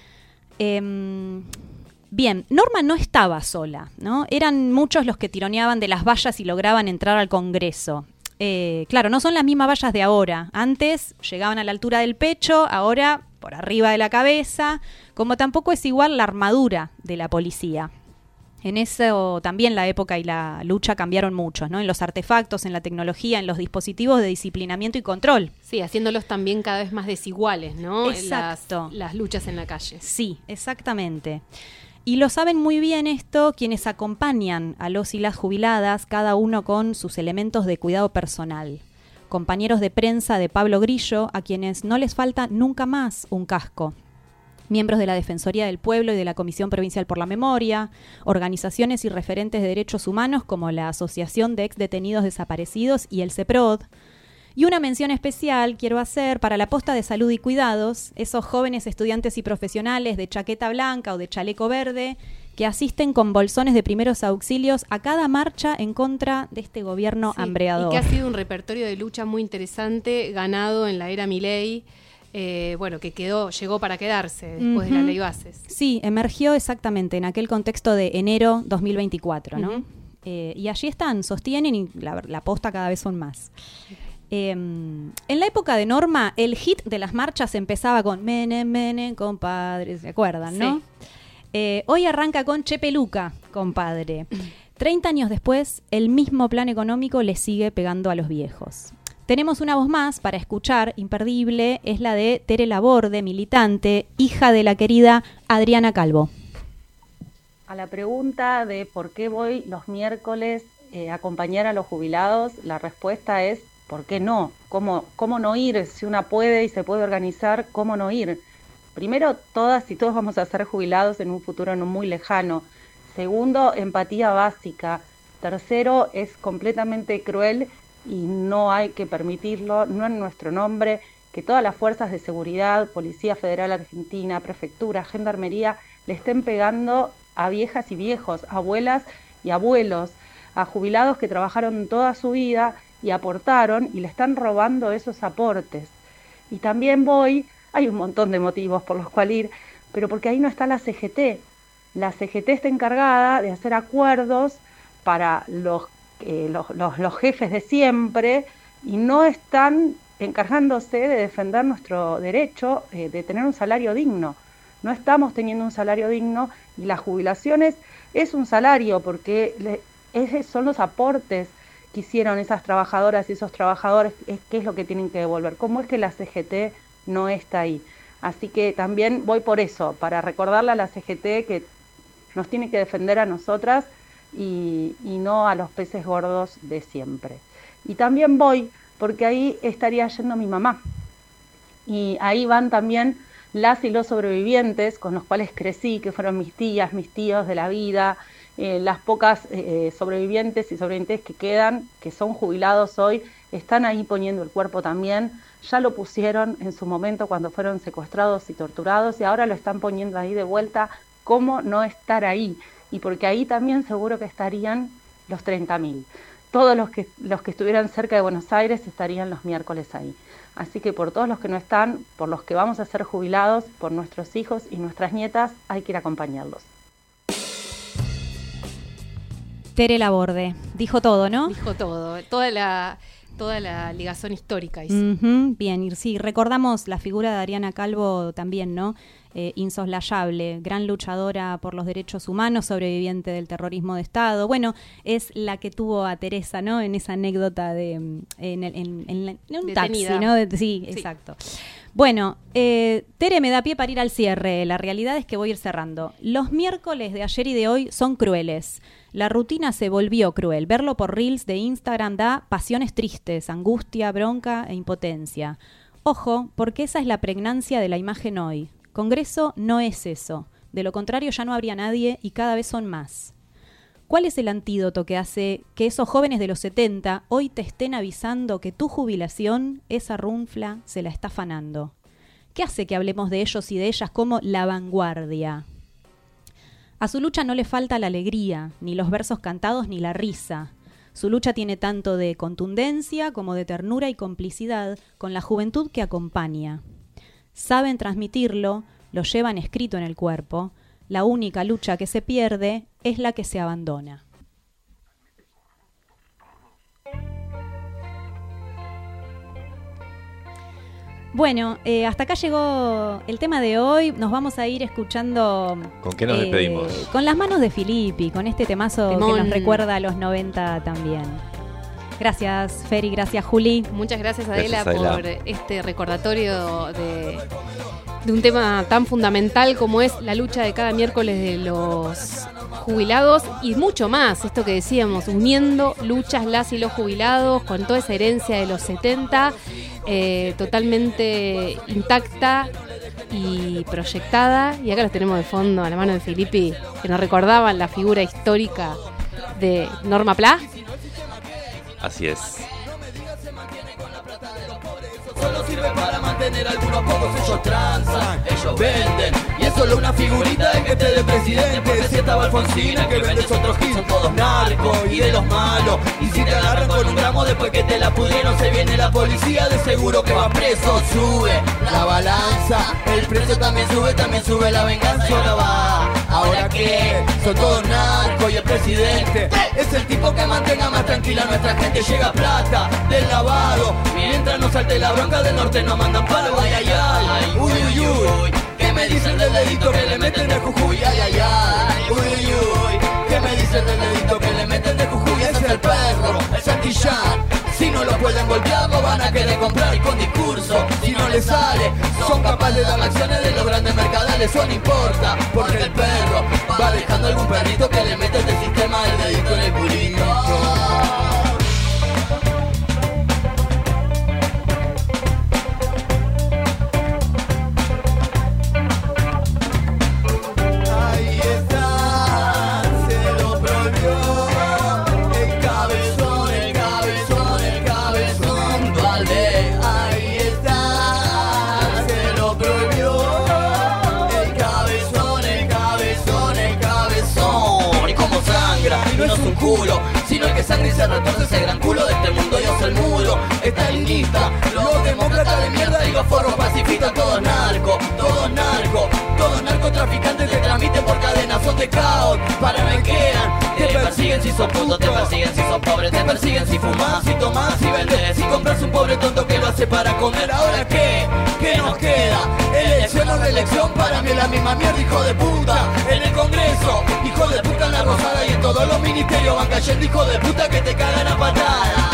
Eh, bien, Norma no estaba sola, ¿no? Eran muchos los que tironeaban de las vallas y lograban entrar al Congreso. Eh, claro, no son las mismas vallas de ahora. Antes llegaban a la altura del pecho, ahora por arriba de la cabeza, como tampoco es igual la armadura de la policía. En eso también la época y la lucha cambiaron mucho, ¿no? En los artefactos, en la tecnología, en los dispositivos de disciplinamiento y control. Sí, haciéndolos también cada vez más desiguales, ¿no? Exacto. Las, las luchas en la calle. Sí, exactamente. Y lo saben muy bien esto quienes acompañan a los y las jubiladas, cada uno con sus elementos de cuidado personal. Compañeros de prensa de Pablo Grillo, a quienes no les falta nunca más un casco. Miembros de la Defensoría del Pueblo y de la Comisión Provincial por la Memoria, organizaciones y referentes de derechos humanos como la Asociación de Exdetenidos Desaparecidos y el CEPROD. Y una mención especial quiero hacer para la posta de salud y cuidados, esos jóvenes estudiantes y profesionales de chaqueta blanca o de chaleco verde que asisten con bolsones de primeros auxilios a cada marcha en contra de este gobierno Sí, hambreador. y que ha sido un repertorio de lucha muy interesante, ganado en la era Milei, eh, bueno, que quedó, llegó para quedarse después de la Ujú. ley Bases. Sí, emergió exactamente en aquel contexto de enero dos mil veinticuatro, ¿no? Ujú. Eh, y allí están, sostienen y la, la posta cada vez son más. Eh, en la época de Norma, el hit de las marchas empezaba con Menem, Menem, compadre, ¿se acuerdan, no? Sí. Eh, hoy arranca con Che Peluca, compadre. Treinta años después, el mismo plan económico le sigue pegando a los viejos. Tenemos una voz más para escuchar, imperdible, es la de Tere Laborde, militante, hija de la querida Adriana Calvo. A la pregunta de por qué voy los miércoles eh, a acompañar a los jubilados, la respuesta es ¿por qué no? ¿Cómo, cómo no ir? Si una puede y se puede organizar, ¿cómo no ir? Primero, todas y todos vamos a ser jubilados en un futuro no muy lejano. Segundo, empatía básica. Tercero, es completamente cruel y no hay que permitirlo, no en nuestro nombre, que todas las fuerzas de seguridad, Policía Federal Argentina, Prefectura, Gendarmería, le estén pegando a viejas y viejos, abuelas y abuelos, a jubilados que trabajaron toda su vida y aportaron y le están robando esos aportes. Y también voy, hay un montón de motivos por los cuales ir, pero porque ahí no está la C G T. La C G T está encargada de hacer acuerdos para los, eh, los, los, los jefes de siempre y no están encargándose de defender nuestro derecho eh, de tener un salario digno. No estamos teniendo un salario digno y las jubilaciones es un salario porque le, esos son los aportes que hicieron esas trabajadoras y esos trabajadores, es, qué es lo que tienen que devolver. ¿Cómo es que la C G T no está ahí? Así que también voy por eso, para recordarle a la C G T que nos tiene que defender a nosotras y, y no a los peces gordos de siempre. Y también voy porque ahí estaría yendo mi mamá. Y ahí van también las y los sobrevivientes con los cuales crecí, que fueron mis tías, mis tíos de la vida, eh, las pocas eh, sobrevivientes y sobrevivientes que quedan, que son jubilados hoy, están ahí poniendo el cuerpo también. Ya lo pusieron en su momento cuando fueron secuestrados y torturados y ahora lo están poniendo ahí de vuelta. ¿Cómo no estar ahí? Y porque ahí también seguro que estarían los treinta mil. Todos los que, los que estuvieran cerca de Buenos Aires estarían los miércoles ahí. Así que por todos los que no están, por los que vamos a ser jubilados, por nuestros hijos y nuestras nietas, hay que ir a acompañarlos. Tere Laborde, dijo todo, ¿no? Dijo todo, toda la, toda la ligazón histórica. Uh-huh, bien, y sí, recordamos la figura de Ariana Calvo también, ¿no? Eh, insoslayable, gran luchadora por los derechos humanos, sobreviviente del terrorismo de Estado. Bueno, es la que tuvo a Teresa, ¿no? En esa anécdota de en, en, en, en, en un Detenida. taxi, ¿no? De, sí, sí, exacto. Bueno, eh, Tere me da pie para ir al cierre. La realidad es que voy a ir cerrando. Los miércoles de ayer y de hoy son crueles. La rutina se volvió cruel. Verlo por reels de Instagram da pasiones tristes, angustia, bronca e impotencia. Ojo, porque esa es la pregnancia de la imagen hoy. Congreso no es eso. De lo contrario ya no habría nadie y cada vez son más. ¿Cuál es el antídoto que hace que esos jóvenes de los setenta hoy te estén avisando que tu jubilación, esa runfla, se la está afanando? ¿Qué hace que hablemos de ellos y de ellas como la vanguardia? A su lucha no le falta la alegría, ni los versos cantados, ni la risa. Su lucha tiene tanto de contundencia como de ternura y complicidad con la juventud que acompaña. Saben transmitirlo, lo llevan escrito en el cuerpo. La única lucha que se pierde es la que se abandona. Bueno, eh, hasta acá llegó el tema de hoy. Nos vamos a ir escuchando... ¿Con qué nos eh, despedimos? Con Las manos de Filippi, con este temazo Temón. Que nos recuerda a los noventa también. Gracias, Feri, gracias, Juli. Muchas gracias, Adela, gracias, Adela. por este recordatorio de, de un tema tan fundamental como es la lucha de cada miércoles de los jubilados y mucho más, esto que decíamos, uniendo luchas las y los jubilados con toda esa herencia de los setenta, eh, totalmente intacta y proyectada. Y acá los tenemos de fondo a la mano de Filippi, que nos recordaban la figura histórica de Norma Pla. Así es. Solo sirve para mantener a algunos pocos, ellos transan, ellos venden. Y es solo una figurita de que esté de presidente. Porque si estaba Alfonsina, que vendes otros hits, son todos narcos y de los malos. Y si te agarran con un gramo después que te la pudieron, se viene la policía, de seguro que va preso. Sube la balanza, el precio también sube, también sube la venganza. Y ahora va, ahora que son todos narcos y el presidente es el tipo que mantenga más tranquila a nuestra gente. Llega plata del lavado, mientras no salte la bronca del norte no mandan palo. Ay, ay, ay, uy, uy, uy. ¿Qué me dicen del dedito que le meten de Jujuy? Ay, ay, ay, uy, uy, uy. ¿Qué me dicen del dedito que le meten de Jujuy? Ese es el perro, el Santillán. Si no lo pueden golpear, lo van a querer comprar con discurso. Si no les sale, son capaces de dar acciones de los grandes mercadales. Eso no importa, porque el perro va dejando algún perrito que le mete este sistema del dedito en el culito. Culo, sino el que sangre y se retorce ese gran culo de este mundo. Dios el mudo, estalinista, los demócratas de mierda y los forros pacifistas, todos narcos, todos narcos, todos narcotraficantes te transmiten por cadenas, son de caos, paranoiquean, te persiguen si si sos puto, te persiguen si sos pobre, te persiguen si fumás, si tomás, si vendés, si compras un pobre tonto que lo hace para comer. Ahora qué, ¿qué nos queda? Elección o reelección, para mí es la misma mierda, hijo de puta. En el Congreso, hijo de puta en la Rosada y en todos los ministerios van cayendo hijo de puta que te cagan a patada.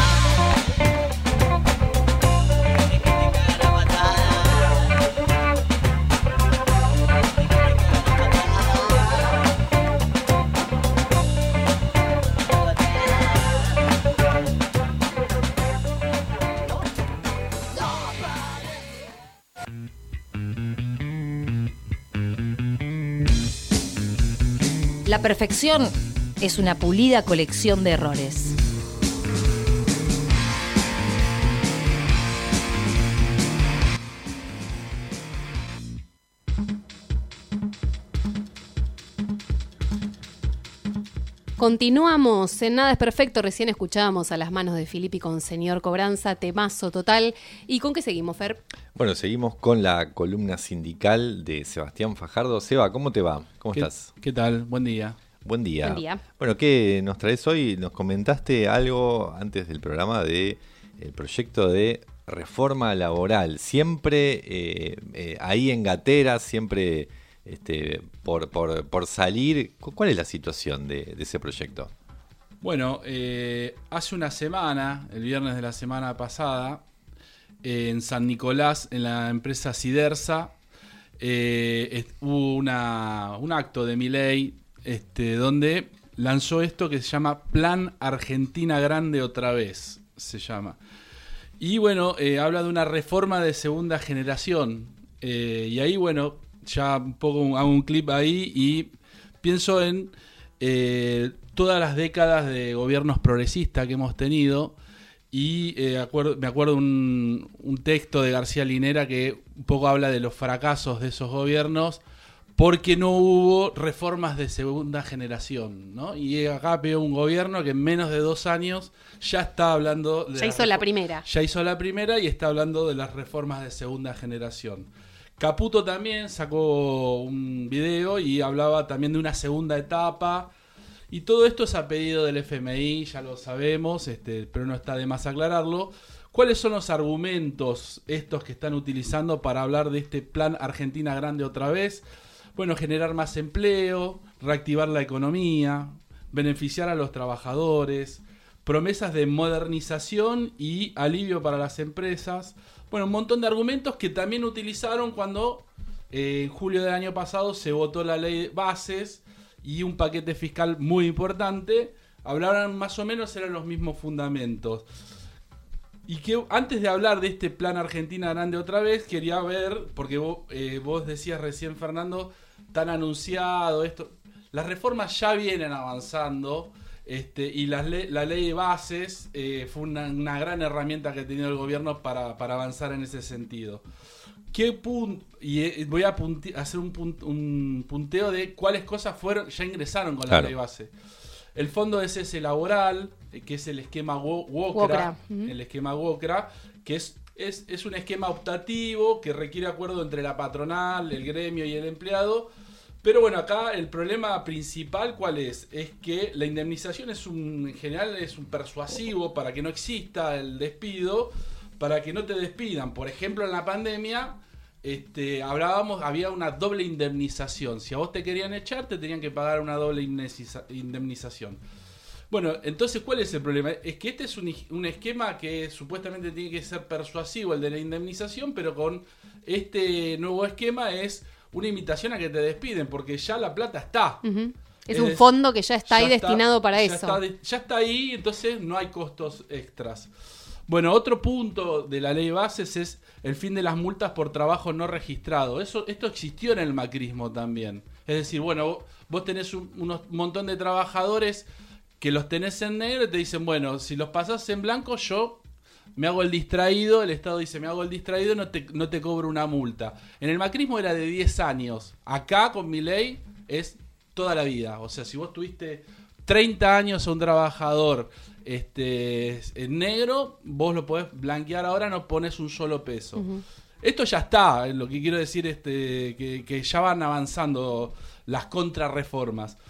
La perfección es una pulida colección de errores. Continuamos en Nada es Perfecto. Recién escuchábamos A las manos de Filippi con Señor Cobranza, temazo total. ¿Y con qué seguimos, Fer? Bueno, seguimos con la columna sindical de Sebastián Fajardo. Seba, ¿cómo te va? ¿Cómo ¿Qué, estás? ¿Qué tal? Buen día. Buen día. Buen día. Bueno, ¿qué nos traes hoy? Nos comentaste algo antes del programa de el proyecto de reforma laboral. Siempre eh, eh, ahí en gatera, siempre este, por, por, por salir. ¿Cuál es la situación de, de ese proyecto? Bueno, eh, hace una semana, el viernes de la semana pasada, eh, en San Nicolás, en la empresa Sidersa, eh, hubo una, un acto de Milei este, donde lanzó esto que se llama Plan Argentina Grande otra vez, se llama. Y bueno, eh, habla de una reforma de segunda generación. Eh, y ahí, bueno, ya un poco hago un clip ahí y pienso en eh, todas las décadas de gobiernos progresistas que hemos tenido. Y eh, acuerdo, me acuerdo un, un texto de García Linera que un poco habla de los fracasos de esos gobiernos porque no hubo reformas de segunda generación, ¿no? Y acá veo un gobierno que en menos de dos años ya está hablando... De ya hizo la primera. Ya hizo la primera y está hablando de las reformas de segunda generación. Caputo también sacó un video y hablaba también de una segunda etapa. Y todo esto es a pedido del F M I, ya lo sabemos, este, pero no está de más aclararlo. ¿Cuáles son los argumentos estos que están utilizando para hablar de este plan Argentina Grande otra vez? Bueno, generar más empleo, reactivar la economía, beneficiar a los trabajadores, promesas de modernización y alivio para las empresas. Bueno, un montón de argumentos que también utilizaron cuando eh, en julio del año pasado se votó la ley de bases y un paquete fiscal muy importante. Hablaban más o menos, eran los mismos fundamentos. Y que antes de hablar de este plan Argentina Grande otra vez, quería ver, porque vos, eh, vos decías recién, Fernando, tan anunciado esto. Las reformas ya vienen avanzando, este, y las le- la ley de bases eh, fue una, una gran herramienta que ha tenido el gobierno para, para avanzar en ese sentido. ¿Qué punto? Y eh, voy a punte- hacer un, punt- un punteo de cuáles cosas fueron ya ingresaron con Claro. la ley base. El fondo de cese laboral, eh, que es el esquema Wo- WOCRA, WOCRA, ujú. el esquema WOCRA, que es, es, es un esquema optativo que requiere acuerdo entre la patronal, el gremio y el empleado. Pero bueno, acá el problema principal, ¿cuál es? Es que la indemnización es un, en general es un persuasivo para que no exista el despido, para que no te despidan. Por ejemplo, en la pandemia, este, hablábamos, había una doble indemnización. Si a vos te querían echar, te tenían que pagar una doble indemniza- indemnización. Bueno, entonces, ¿cuál es el problema? Es que este es un, un esquema que supuestamente tiene que ser persuasivo, el de la indemnización, pero con este nuevo esquema es una invitación a que te despiden, porque ya la plata está. Uh-huh. Es Es un decir, fondo que ya está ya ahí está- destinado para ya eso. Está de- ya está ahí, entonces no hay costos extras. Bueno, otro punto de la ley de bases es el fin de las multas por trabajo no registrado. Eso, esto existió en el macrismo también. Es decir, bueno, vos, vos tenés un unos, un montón de trabajadores que los tenés en negro y te dicen, bueno, si los pasás en blanco, yo me hago el distraído, el Estado dice, me hago el distraído, no te, no te cobro una multa. En el macrismo era de diez años. Acá, con mi ley, es toda la vida. O sea, si vos tuviste treinta años a un trabajador este, en negro, vos lo podés blanquear ahora, no pones un solo peso. Ujú. Esto ya está, lo que quiero decir este, que, que ya van avanzando las contrarreformas.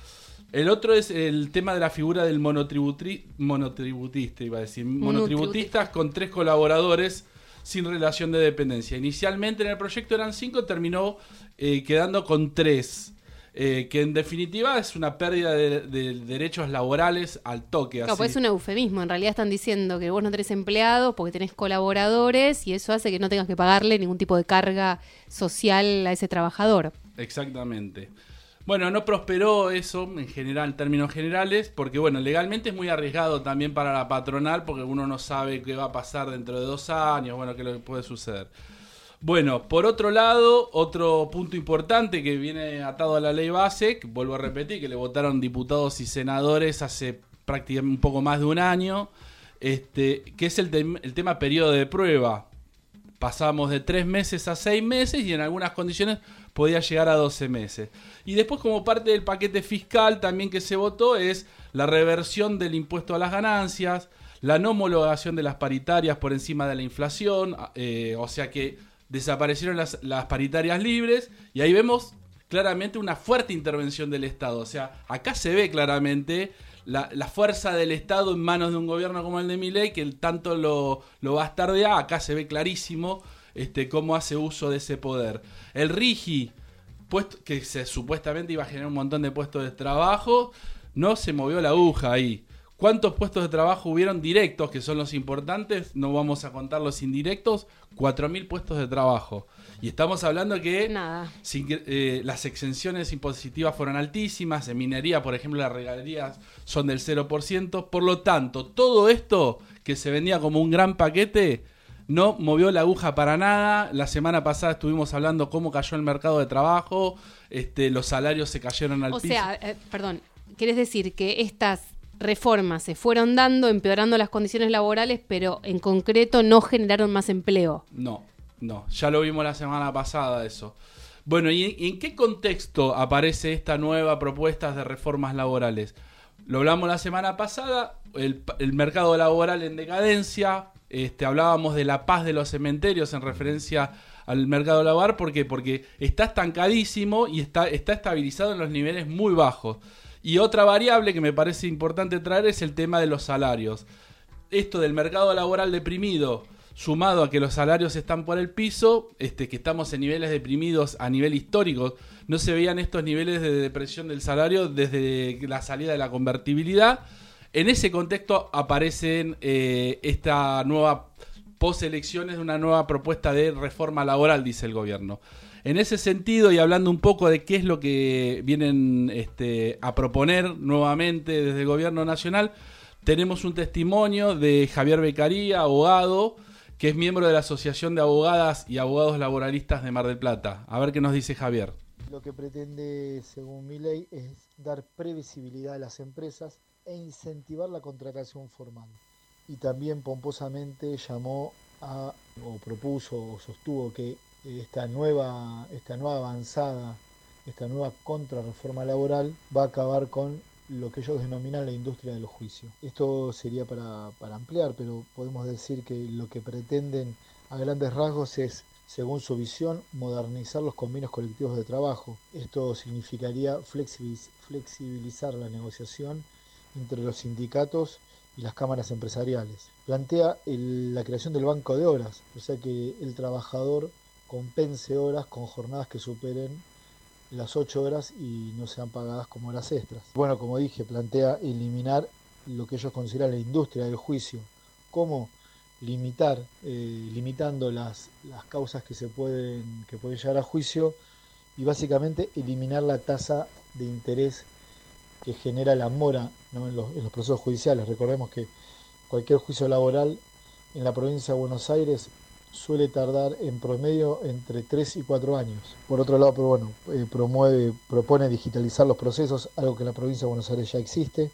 El otro es el tema de la figura del monotributri- monotributista, iba a decir, monotributistas con tres colaboradores sin relación de dependencia. Inicialmente en el proyecto eran cinco, terminó eh, quedando con tres. Eh, que en definitiva es una pérdida de, de derechos laborales al toque. Claro, así. pues es un eufemismo. En realidad están diciendo que vos no tenés empleados porque tenés colaboradores y eso hace que no tengas que pagarle ningún tipo de carga social a ese trabajador. Exactamente. Bueno, no prosperó eso en general, en términos generales, porque bueno, legalmente es muy arriesgado también para la patronal porque uno no sabe qué va a pasar dentro de dos años, bueno, qué es lo que puede suceder. Bueno, por otro lado, otro punto importante que viene atado a la ley base, que vuelvo a repetir, que le votaron diputados y senadores hace prácticamente un poco más de un año, este, que es el, te- el tema periodo de prueba. Pasamos de tres meses a seis meses y en algunas condiciones podía llegar a doce meses. Y después, como parte del paquete fiscal también que se votó, es la reversión del impuesto a las ganancias, la no homologación de las paritarias por encima de la inflación, eh, o sea que desaparecieron las, las paritarias libres y ahí vemos claramente una fuerte intervención del Estado. O sea, acá se ve claramente la, la fuerza del Estado en manos de un gobierno como el de Milei, que el tanto lo, lo bastardea. Acá se ve clarísimo este, cómo hace uso de ese poder. El RIGI, puesto, que se, supuestamente iba a generar un montón de puestos de trabajo, no se movió la aguja ahí. ¿Cuántos puestos de trabajo hubieron directos, que son los importantes? No vamos a contar los indirectos. cuatro mil puestos de trabajo. Y estamos hablando que sin, eh, las exenciones impositivas fueron altísimas. En minería, por ejemplo, las regalías son del cero por ciento. Por lo tanto, todo esto que se vendía como un gran paquete no movió la aguja para nada. La semana pasada estuvimos hablando cómo cayó el mercado de trabajo. Este, los salarios se cayeron al o piso. O sea, eh, perdón, ¿querés decir que estas reformas se fueron dando, empeorando las condiciones laborales, pero en concreto no generaron más empleo? No, no, ya lo vimos la semana pasada eso. Bueno, ¿y en qué contexto aparece esta nueva propuesta de reformas laborales? Lo hablamos la semana pasada, el, el mercado laboral en decadencia, este, hablábamos de la paz de los cementerios en referencia al mercado laboral, ¿por qué? Porque está estancadísimo y está, está estabilizado en los niveles muy bajos. Y otra variable que me parece importante traer es el tema de los salarios. Esto del mercado laboral deprimido, sumado a que los salarios están por el piso, este, que estamos en niveles deprimidos a nivel histórico, no se veían estos niveles de depresión del salario desde la salida de la convertibilidad. En ese contexto aparecen eh, esta nueva poselecciones de una nueva propuesta de reforma laboral, dice el gobierno. En ese sentido, y hablando un poco de qué es lo que vienen este, a proponer nuevamente desde el gobierno nacional, tenemos un testimonio de Javier Beccaría, abogado, que es miembro de la Asociación de Abogadas y Abogados Laboralistas de Mar del Plata. A ver qué nos dice Javier. Lo que pretende, según mi ley, es dar previsibilidad a las empresas e incentivar la contratación formal. Y también pomposamente llamó a, o propuso o sostuvo que esta nueva, esta nueva avanzada, esta nueva contrarreforma laboral va a acabar con lo que ellos denominan la industria de los juicios. Esto sería para, para ampliar, pero podemos decir que lo que pretenden a grandes rasgos es, según su visión, modernizar los convenios colectivos de trabajo. Esto significaría flexibiliz- flexibilizar la negociación entre los sindicatos y las cámaras empresariales. Plantea el, la creación del banco de horas, o sea que el trabajador compense horas con jornadas que superen las ocho horas y no sean pagadas como horas extras. Bueno, como dije, plantea eliminar lo que ellos consideran la industria del juicio. ¿Cómo? Limitar, eh, limitando las, las causas que se pueden, que pueden llegar a juicio y básicamente eliminar la tasa de interés que genera la mora, ¿no? en, los, en los procesos judiciales. Recordemos que cualquier juicio laboral en la provincia de Buenos Aires suele tardar en promedio entre tres y cuatro años. Por otro lado, pero bueno, eh, promueve, propone digitalizar los procesos, algo que en la provincia de Buenos Aires ya existe,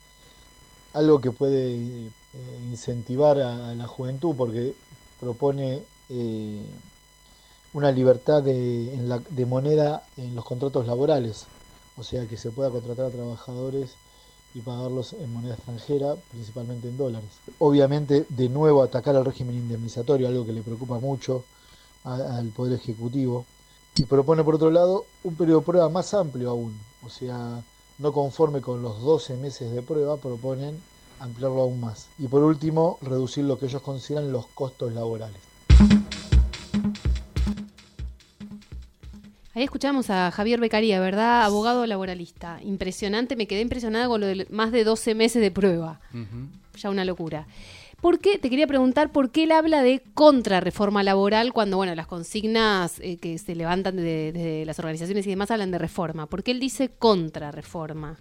algo que puede eh, incentivar a, a la juventud porque propone eh, una libertad de, en la, de moneda en los contratos laborales, o sea que se pueda contratar a trabajadores y pagarlos en moneda extranjera, principalmente en dólares. Obviamente, de nuevo, atacar al régimen indemnizatorio, algo que le preocupa mucho a, al Poder Ejecutivo. Y propone, por otro lado, un periodo de prueba más amplio aún, o sea, No conforme con los doce meses de prueba, proponen ampliarlo aún más. Y por último, reducir lo que ellos consideran los costos laborales. Ahí escuchamos a Javier Beccaria, ¿verdad? Abogado laboralista. Impresionante, me quedé impresionada con lo de más de doce meses de prueba. Uh-huh. Ya una locura. ¿Por qué? Te quería preguntar por qué él habla de contrarreforma laboral cuando, bueno, las consignas eh, que se levantan de, de las organizaciones y demás hablan de reforma. ¿Por qué él dice contrarreforma?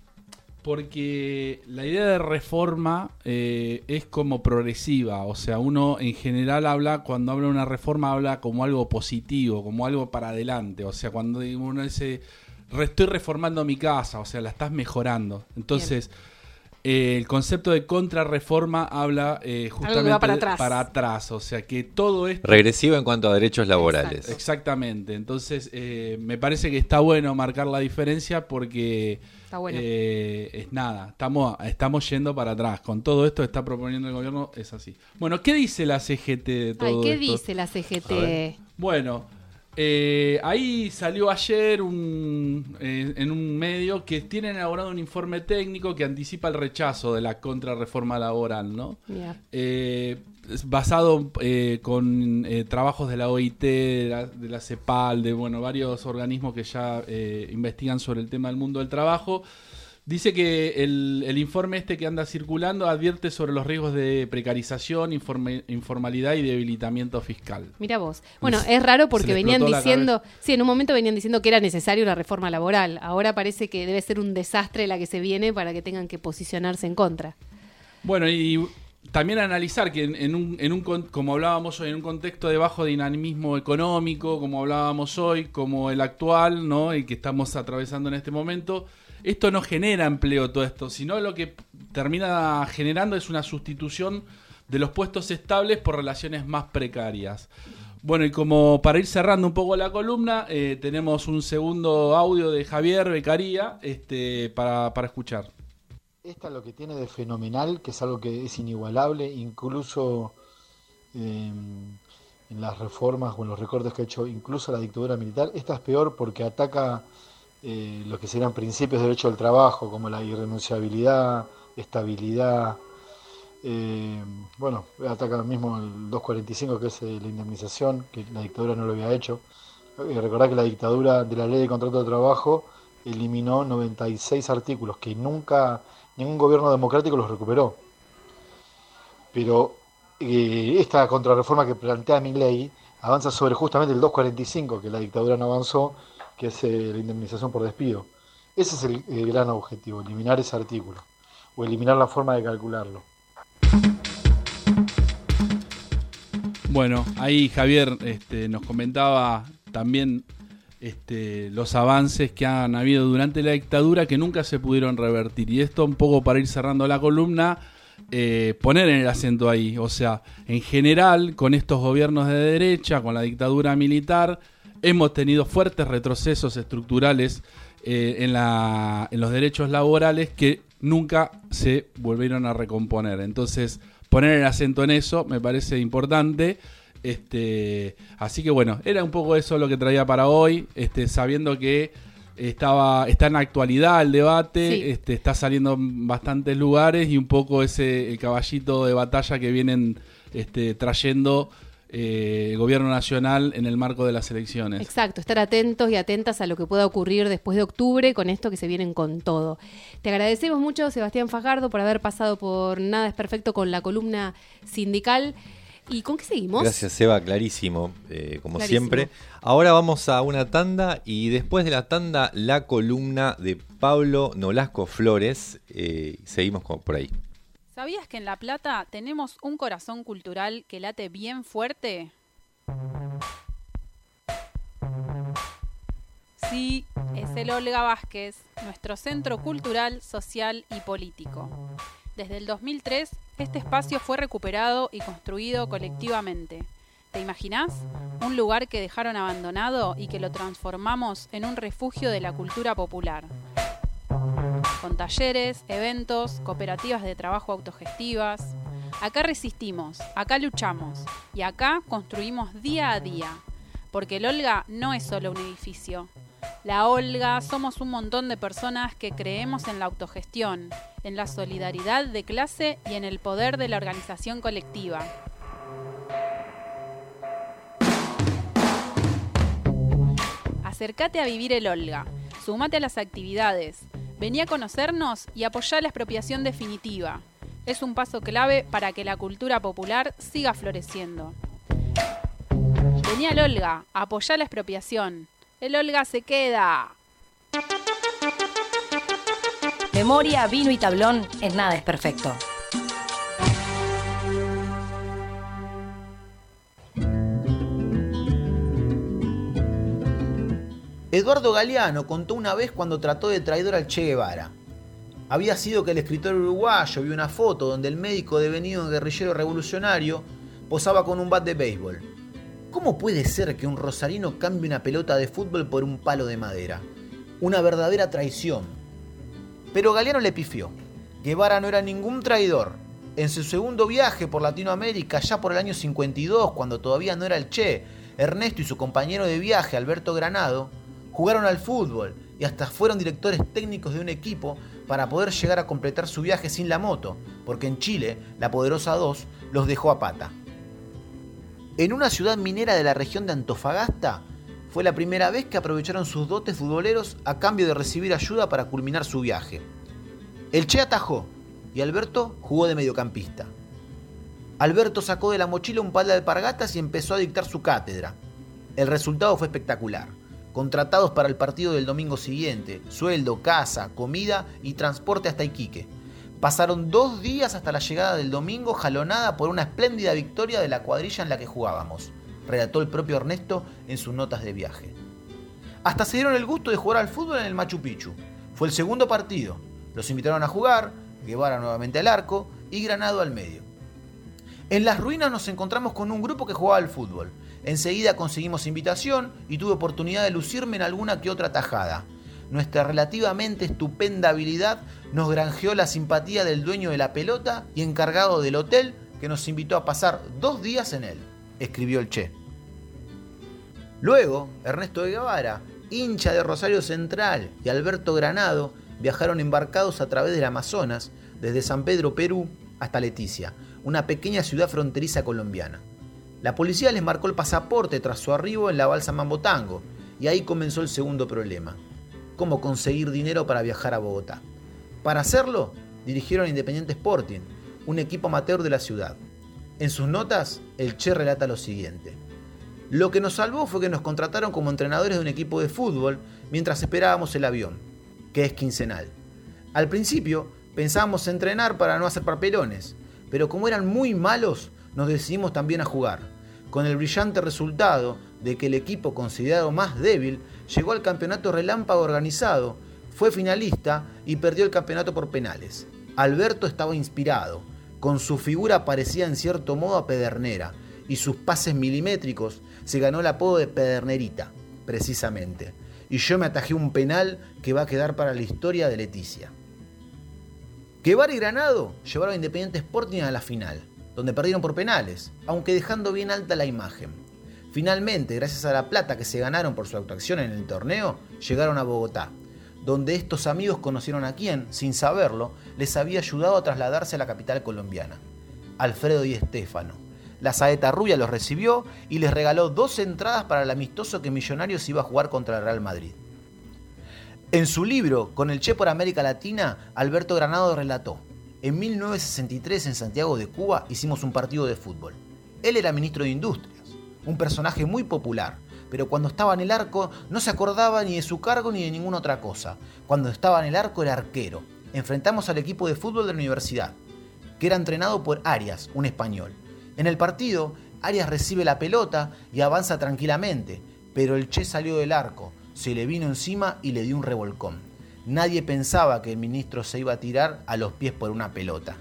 Porque la idea de reforma eh, es como progresiva, o sea, uno en general habla, cuando habla de una reforma, habla como algo positivo, como algo para adelante, o sea, cuando uno dice, estoy reformando mi casa, o sea, la estás mejorando. Entonces, eh, el concepto de contrarreforma habla eh, justamente para atrás. para atrás, o sea, que todo esto... Regresivo en cuanto a derechos laborales. Exacto. Exactamente, entonces eh, me parece que está bueno marcar la diferencia porque... Está bueno. Eh, es nada, estamos, estamos yendo para atrás. Con todo esto que está proponiendo el gobierno, es así. Bueno, ¿qué dice la C G T de todo Ay, ¿qué esto? dice la C G T? Bueno, eh, ahí salió ayer un, eh, en un medio que tienen elaborado un informe técnico que anticipa el rechazo de la contrarreforma laboral, ¿no? Yeah. Eh, basado eh, con eh, trabajos de la O I T, de la, de la CEPAL, de bueno, varios organismos que ya eh, investigan sobre el tema del mundo del trabajo. Dice que el, el informe este que anda circulando advierte sobre los riesgos de precarización, informe, informalidad y debilitamiento fiscal. Mira vos. Bueno, es raro porque venían diciendo, sí, en un momento venían diciendo que era necesaria una reforma laboral. Ahora parece que debe ser un desastre la que se viene para que tengan que posicionarse en contra. Bueno, y también analizar que en, en un, en un, como hablábamos hoy, en un contexto de bajo dinamismo económico, como hablábamos hoy, como el actual, ¿no? Y que estamos atravesando en este momento, esto no genera empleo todo esto, sino lo que termina generando es una sustitución de los puestos estables por relaciones más precarias. Bueno, y como para ir cerrando un poco la columna, eh, tenemos un segundo audio de Javier Beccaria este, para, para escuchar. Esta es lo que tiene de fenomenal, que es algo que es inigualable, incluso eh, en las reformas o en los recortes que ha hecho incluso la dictadura militar. Esta es peor porque ataca eh, lo que serían principios de derecho al trabajo, como la irrenunciabilidad, estabilidad. Eh, bueno, ataca mismo el doscientos cuarenta y cinco, que es eh, la indemnización, que la dictadura no lo había hecho. Eh, recordad que la dictadura de la ley de contrato de trabajo eliminó noventa y seis artículos que nunca... Ningún gobierno democrático los recuperó. Pero eh, esta contrarreforma que plantea Milei avanza sobre justamente el doscientos cuarenta y cinco, que la dictadura no avanzó, que es eh, la indemnización por despido. Ese es el, el gran objetivo, eliminar ese artículo, o eliminar la forma de calcularlo. Bueno, ahí Javier este, nos comentaba también Este, los avances que han habido durante la dictadura que nunca se pudieron revertir. Y esto un poco para ir cerrando la columna, eh, poner en el acento ahí. O sea, en general, con estos gobiernos de derecha, con la dictadura militar, hemos tenido fuertes retrocesos estructurales eh, en, la, en los derechos laborales que nunca se volvieron a recomponer. Entonces, poner el acento en eso me parece importante. Este, así que bueno, era un poco eso lo que traía para hoy, este, sabiendo que estaba, está en la actualidad el debate, sí. este, está saliendo en bastantes lugares y un poco ese el caballito de batalla que vienen este, trayendo eh, el gobierno nacional en el marco de las elecciones. Exacto, estar atentos y atentas a lo que pueda ocurrir después de octubre con esto que se vienen con todo. Te agradecemos mucho, Sebastián Fajardo, por haber pasado por Nada es Perfecto con la columna sindical. ¿Y con qué seguimos? Gracias, Seba, clarísimo, eh, como clarísimo. siempre. Ahora vamos a una tanda y después de la tanda la columna de Pablo Nolasco Flores. Eh, seguimos con, por ahí. ¿Sabías que en La Plata tenemos un corazón cultural que late bien fuerte? Sí, es el Olga Vázquez, nuestro centro cultural, social y político. Desde el dos mil tres, este espacio fue recuperado y construido colectivamente. ¿Te imaginás? Un lugar que dejaron abandonado y que lo transformamos en un refugio de la cultura popular. Con talleres, eventos, cooperativas de trabajo autogestivas. Acá resistimos, acá luchamos y acá construimos día a día. Porque el Olga no es solo un edificio. La Olga somos un montón de personas que creemos en la autogestión, en la solidaridad de clase y en el poder de la organización colectiva. Acércate a vivir el Olga, sumate a las actividades, vení a conocernos y apoyá la expropiación definitiva. Es un paso clave para que la cultura popular siga floreciendo. Vení al Olga, apoyá la expropiación. El Olga se queda. Memoria, vino y tablón, en nada es perfecto. Eduardo Galeano contó una vez cuando trató de traidor al Che Guevara. Había sido que el escritor uruguayo vio una foto donde el médico devenido guerrillero revolucionario posaba con un bat de béisbol. ¿Cómo puede ser que un rosarino cambie una pelota de fútbol por un palo de madera? Una verdadera traición. Pero Galeano le pifió. Guevara no era ningún traidor. En su segundo viaje por Latinoamérica, ya por el año cincuenta y dos, cuando todavía no era el Che, Ernesto y su compañero de viaje, Alberto Granado, jugaron al fútbol y hasta fueron directores técnicos de un equipo para poder llegar a completar su viaje sin la moto, porque en Chile, la Poderosa dos los dejó a pata. En una ciudad minera de la región de Antofagasta, fue la primera vez que aprovecharon sus dotes futboleros a cambio de recibir ayuda para culminar su viaje. El Che atajó y Alberto jugó de mediocampista. Alberto sacó de la mochila un par de alpargatas y empezó a dictar su cátedra. El resultado fue espectacular. Contratados para el partido del domingo siguiente, sueldo, casa, comida y transporte hasta Iquique. Pasaron dos días hasta la llegada del domingo, jalonada por una espléndida victoria de la cuadrilla en la que jugábamos, relató el propio Ernesto en sus notas de viaje. Hasta se dieron el gusto de jugar al fútbol en el Machu Picchu. Fue el segundo partido. Los invitaron a jugar, Guevara nuevamente al arco y Granado al medio. En las ruinas nos encontramos con un grupo que jugaba al fútbol. Enseguida conseguimos invitación y tuve oportunidad de lucirme en alguna que otra tajada. Nuestra relativamente estupenda habilidad nos granjeó la simpatía del dueño de la pelota y encargado del hotel que nos invitó a pasar dos días en él, escribió el Che. Luego, Ernesto de Guevara, hincha de Rosario Central, y Alberto Granado viajaron embarcados a través del Amazonas, desde San Pedro, Perú, hasta Leticia, una pequeña ciudad fronteriza colombiana. La policía les marcó el pasaporte tras su arribo en la balsa Mambotango, y ahí comenzó el segundo problema: cómo conseguir dinero para viajar a Bogotá. Para hacerlo, dirigieron a Independiente Sporting, un equipo amateur de la ciudad. En sus notas, el Che relata lo siguiente: lo que nos salvó fue que nos contrataron como entrenadores de un equipo de fútbol mientras esperábamos el avión, que es quincenal. Al principio, pensábamos entrenar para no hacer papelones, pero como eran muy malos, nos decidimos también a jugar, con el brillante resultado de que el equipo considerado más débil llegó al campeonato relámpago organizado, fue finalista y perdió el campeonato por penales. Alberto estaba inspirado, con su figura parecida en cierto modo a Pedernera, y sus pases milimétricos se ganó el apodo de Pedernerita, precisamente. Y yo me atajé un penal que va a quedar para la historia de Leticia. Guevara y Granado llevaron a Independiente Sporting a la final, donde perdieron por penales, aunque dejando bien alta la imagen. Finalmente, gracias a la plata que se ganaron por su actuación en el torneo, llegaron a Bogotá, donde estos amigos conocieron a quien, sin saberlo, les había ayudado a trasladarse a la capital colombiana: Alfredo Di Stéfano. La saeta rubia los recibió y les regaló dos entradas para el amistoso que Millonarios iba a jugar contra el Real Madrid. En su libro, Con el Che por América Latina, Alberto Granado relató: en mil novecientos sesenta y tres, en Santiago de Cuba, hicimos un partido de fútbol. Él era ministro de Industrias, un personaje muy popular, pero cuando estaba en el arco no se acordaba ni de su cargo ni de ninguna otra cosa. Cuando estaba en el arco era arquero. Enfrentamos al equipo de fútbol de la universidad, que era entrenado por Arias, un español. En el partido, Arias recibe la pelota y avanza tranquilamente, pero el Che salió del arco, se le vino encima y le dio un revolcón. Nadie pensaba que el ministro se iba a tirar a los pies por una pelota.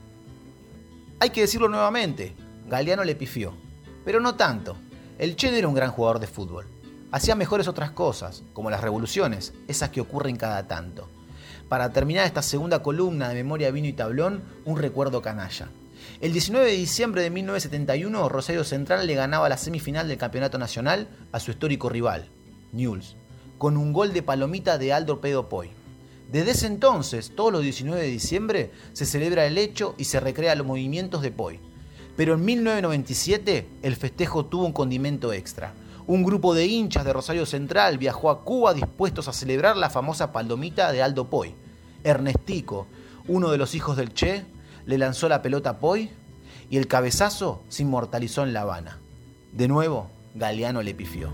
Hay que decirlo nuevamente, Galeano le pifió, pero no tanto. El Che no era un gran jugador de fútbol. Hacía mejores otras cosas, como las revoluciones, esas que ocurren cada tanto. Para terminar esta segunda columna de Memoria, Vino y Tablón, un recuerdo canalla. El diecinueve de diciembre de mil novecientos setenta y uno, Rosario Central le ganaba la semifinal del Campeonato Nacional a su histórico rival, Newell's, con un gol de palomita de Aldo Pedo Poy. Desde ese entonces, todos los diecinueve de diciembre, se celebra el hecho y se recrea los movimientos de Poy. Pero en mil novecientos noventa y siete, el festejo tuvo un condimento extra. Un grupo de hinchas de Rosario Central viajó a Cuba dispuestos a celebrar la famosa palomita de Aldo Poy. Ernestico, uno de los hijos del Che, le lanzó la pelota a Poy y el cabezazo se inmortalizó en La Habana. De nuevo, Galeano le pifió.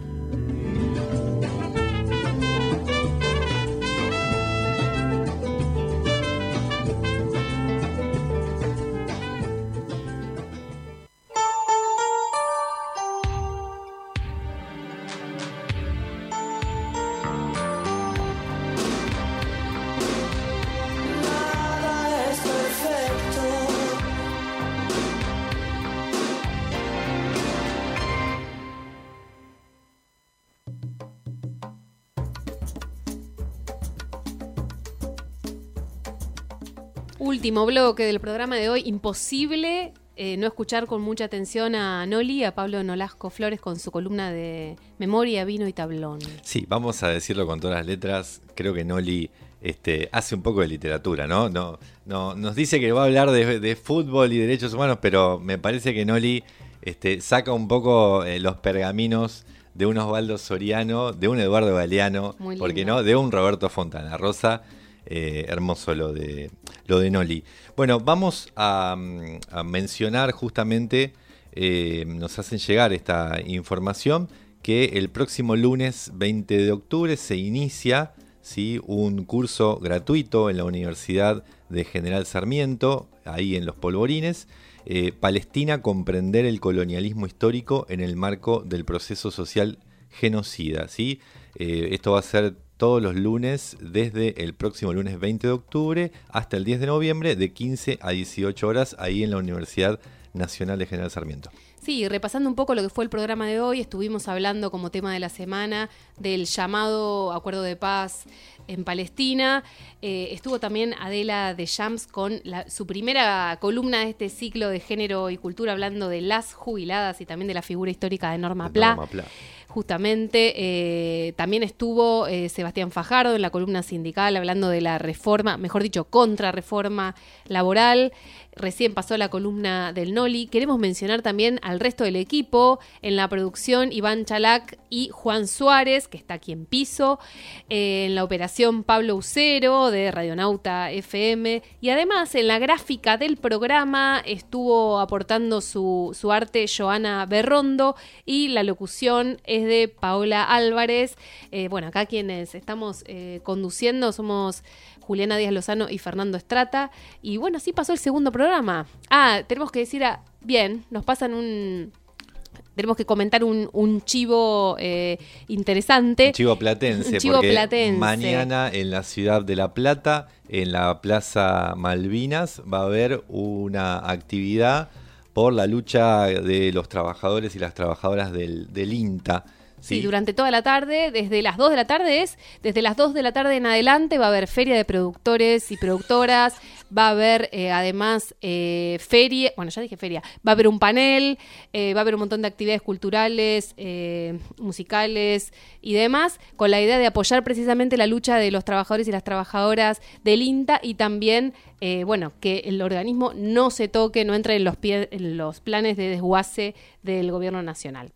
Último bloque del programa de hoy. Imposible eh, no escuchar con mucha atención a Noli, a Pablo Nolasco Flores, con su columna de Memoria, Vino y Tablón. Sí, vamos a decirlo con todas las letras. Creo que Noli este, hace un poco de literatura, ¿no? No, no nos dice que va a hablar de, de fútbol y derechos humanos, pero me parece que Noli este, saca un poco eh, los pergaminos de un Osvaldo Soriano, de un Eduardo Galeano, ¿por qué no? De un Roberto Fontana Rosa. Eh, hermoso lo de lo de Noli. Bueno, vamos a, a mencionar justamente, eh, nos hacen llegar esta información, que el próximo lunes veinte de octubre se inicia, ¿sí?, un curso gratuito en la Universidad de General Sarmiento, ahí en Los Polvorines, eh, Palestina, comprender el colonialismo histórico en el marco del proceso social genocida, ¿sí? Eh, esto va a ser todos los lunes, desde el próximo lunes veinte de octubre hasta el diez de noviembre, de quince a dieciocho horas, ahí en la Universidad Nacional de General Sarmiento. Sí, repasando un poco lo que fue el programa de hoy, estuvimos hablando como tema de la semana del llamado acuerdo de paz en Palestina. Eh, estuvo también Adela de Jams con la, su primera columna de este ciclo de género y cultura, hablando de las jubiladas y también de la figura histórica de Norma Pla. Norma Pla. Justamente, eh, también estuvo eh, Sebastián Fajardo en la columna sindical hablando de la reforma, mejor dicho, contrarreforma laboral. Recién pasó la columna del Noli. Queremos mencionar también al resto del equipo. En la producción, Iván Chalac y Juan Suárez, que está aquí en piso. Eh, en la operación, Pablo Ucero, de Radionauta F M. Y además, en la gráfica del programa estuvo aportando su, su arte Joana Berrondo. Y la locución es de Paola Álvarez. Eh, bueno, acá quienes estamos eh, conduciendo somos Juliana Díaz Lozano y Fernando Estrata. Y bueno, así pasó el segundo programa. Ah, tenemos que decir, a, bien, nos pasan un... Tenemos que comentar un, un chivo eh, interesante. Un chivo platense. Un chivo porque platense. Mañana en la ciudad de La Plata, en la Plaza Malvinas, va a haber una actividad por la lucha de los trabajadores y las trabajadoras del, del INTA. Sí, sí, durante toda la tarde, desde las dos de la tarde es, desde las dos de la tarde en adelante va a haber feria de productores y productoras, va a haber eh, además eh, feria, bueno, ya dije feria, va a haber un panel, eh, va a haber un montón de actividades culturales, eh, musicales y demás, con la idea de apoyar precisamente la lucha de los trabajadores y las trabajadoras del INTA y también, eh, bueno, que el organismo no se toque, no entre en los, pie, en los planes de desguace del gobierno nacional.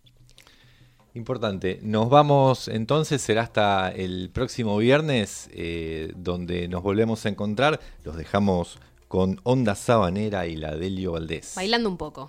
Importante. Nos vamos entonces, será hasta el próximo viernes, eh, donde nos volvemos a encontrar. Los dejamos con Onda Sabanera y la Delio Valdés. Bailando un poco.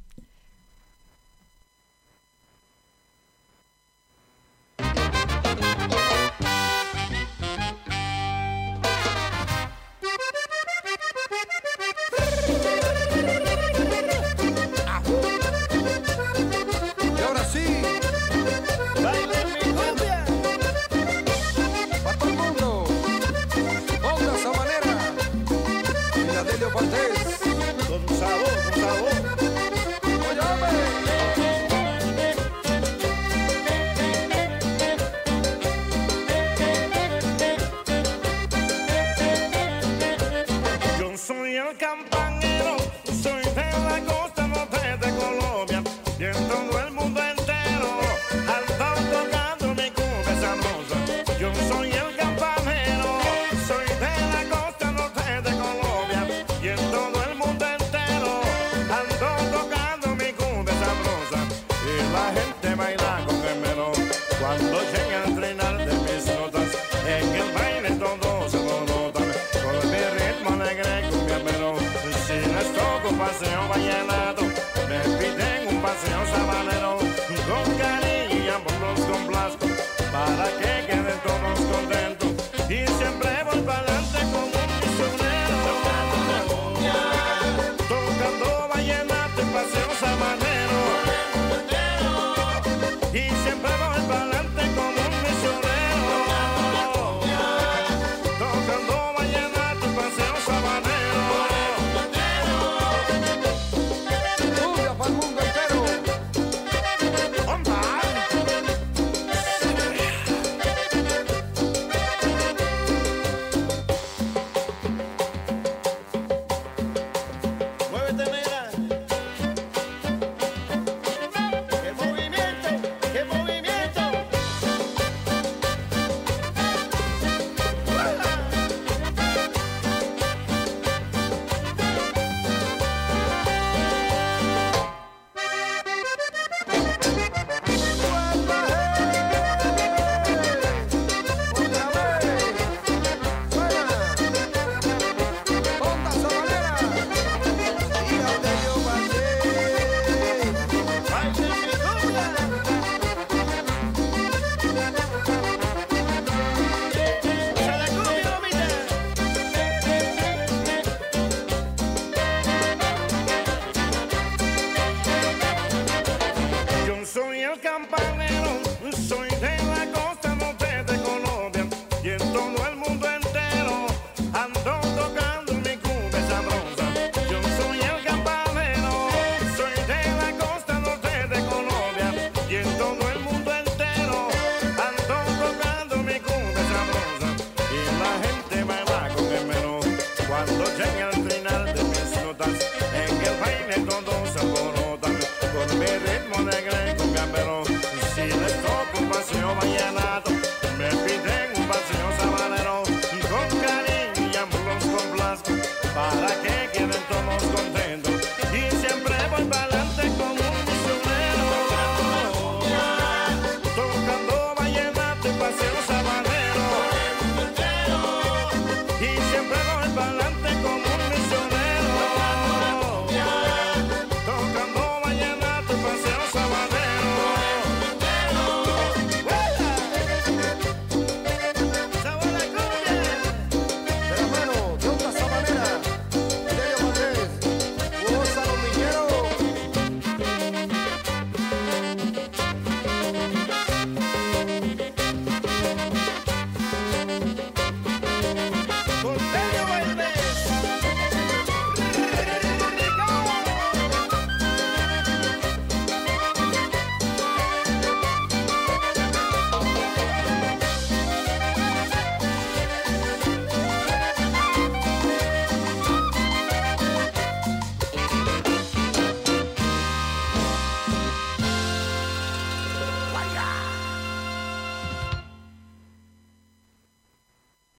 Con sabor, con sabor. Yo soy el campanero, soy de la costa norte de Colombia, y en todo el mundo entero ando tocando mi cumbia sabrosa. canción ballena.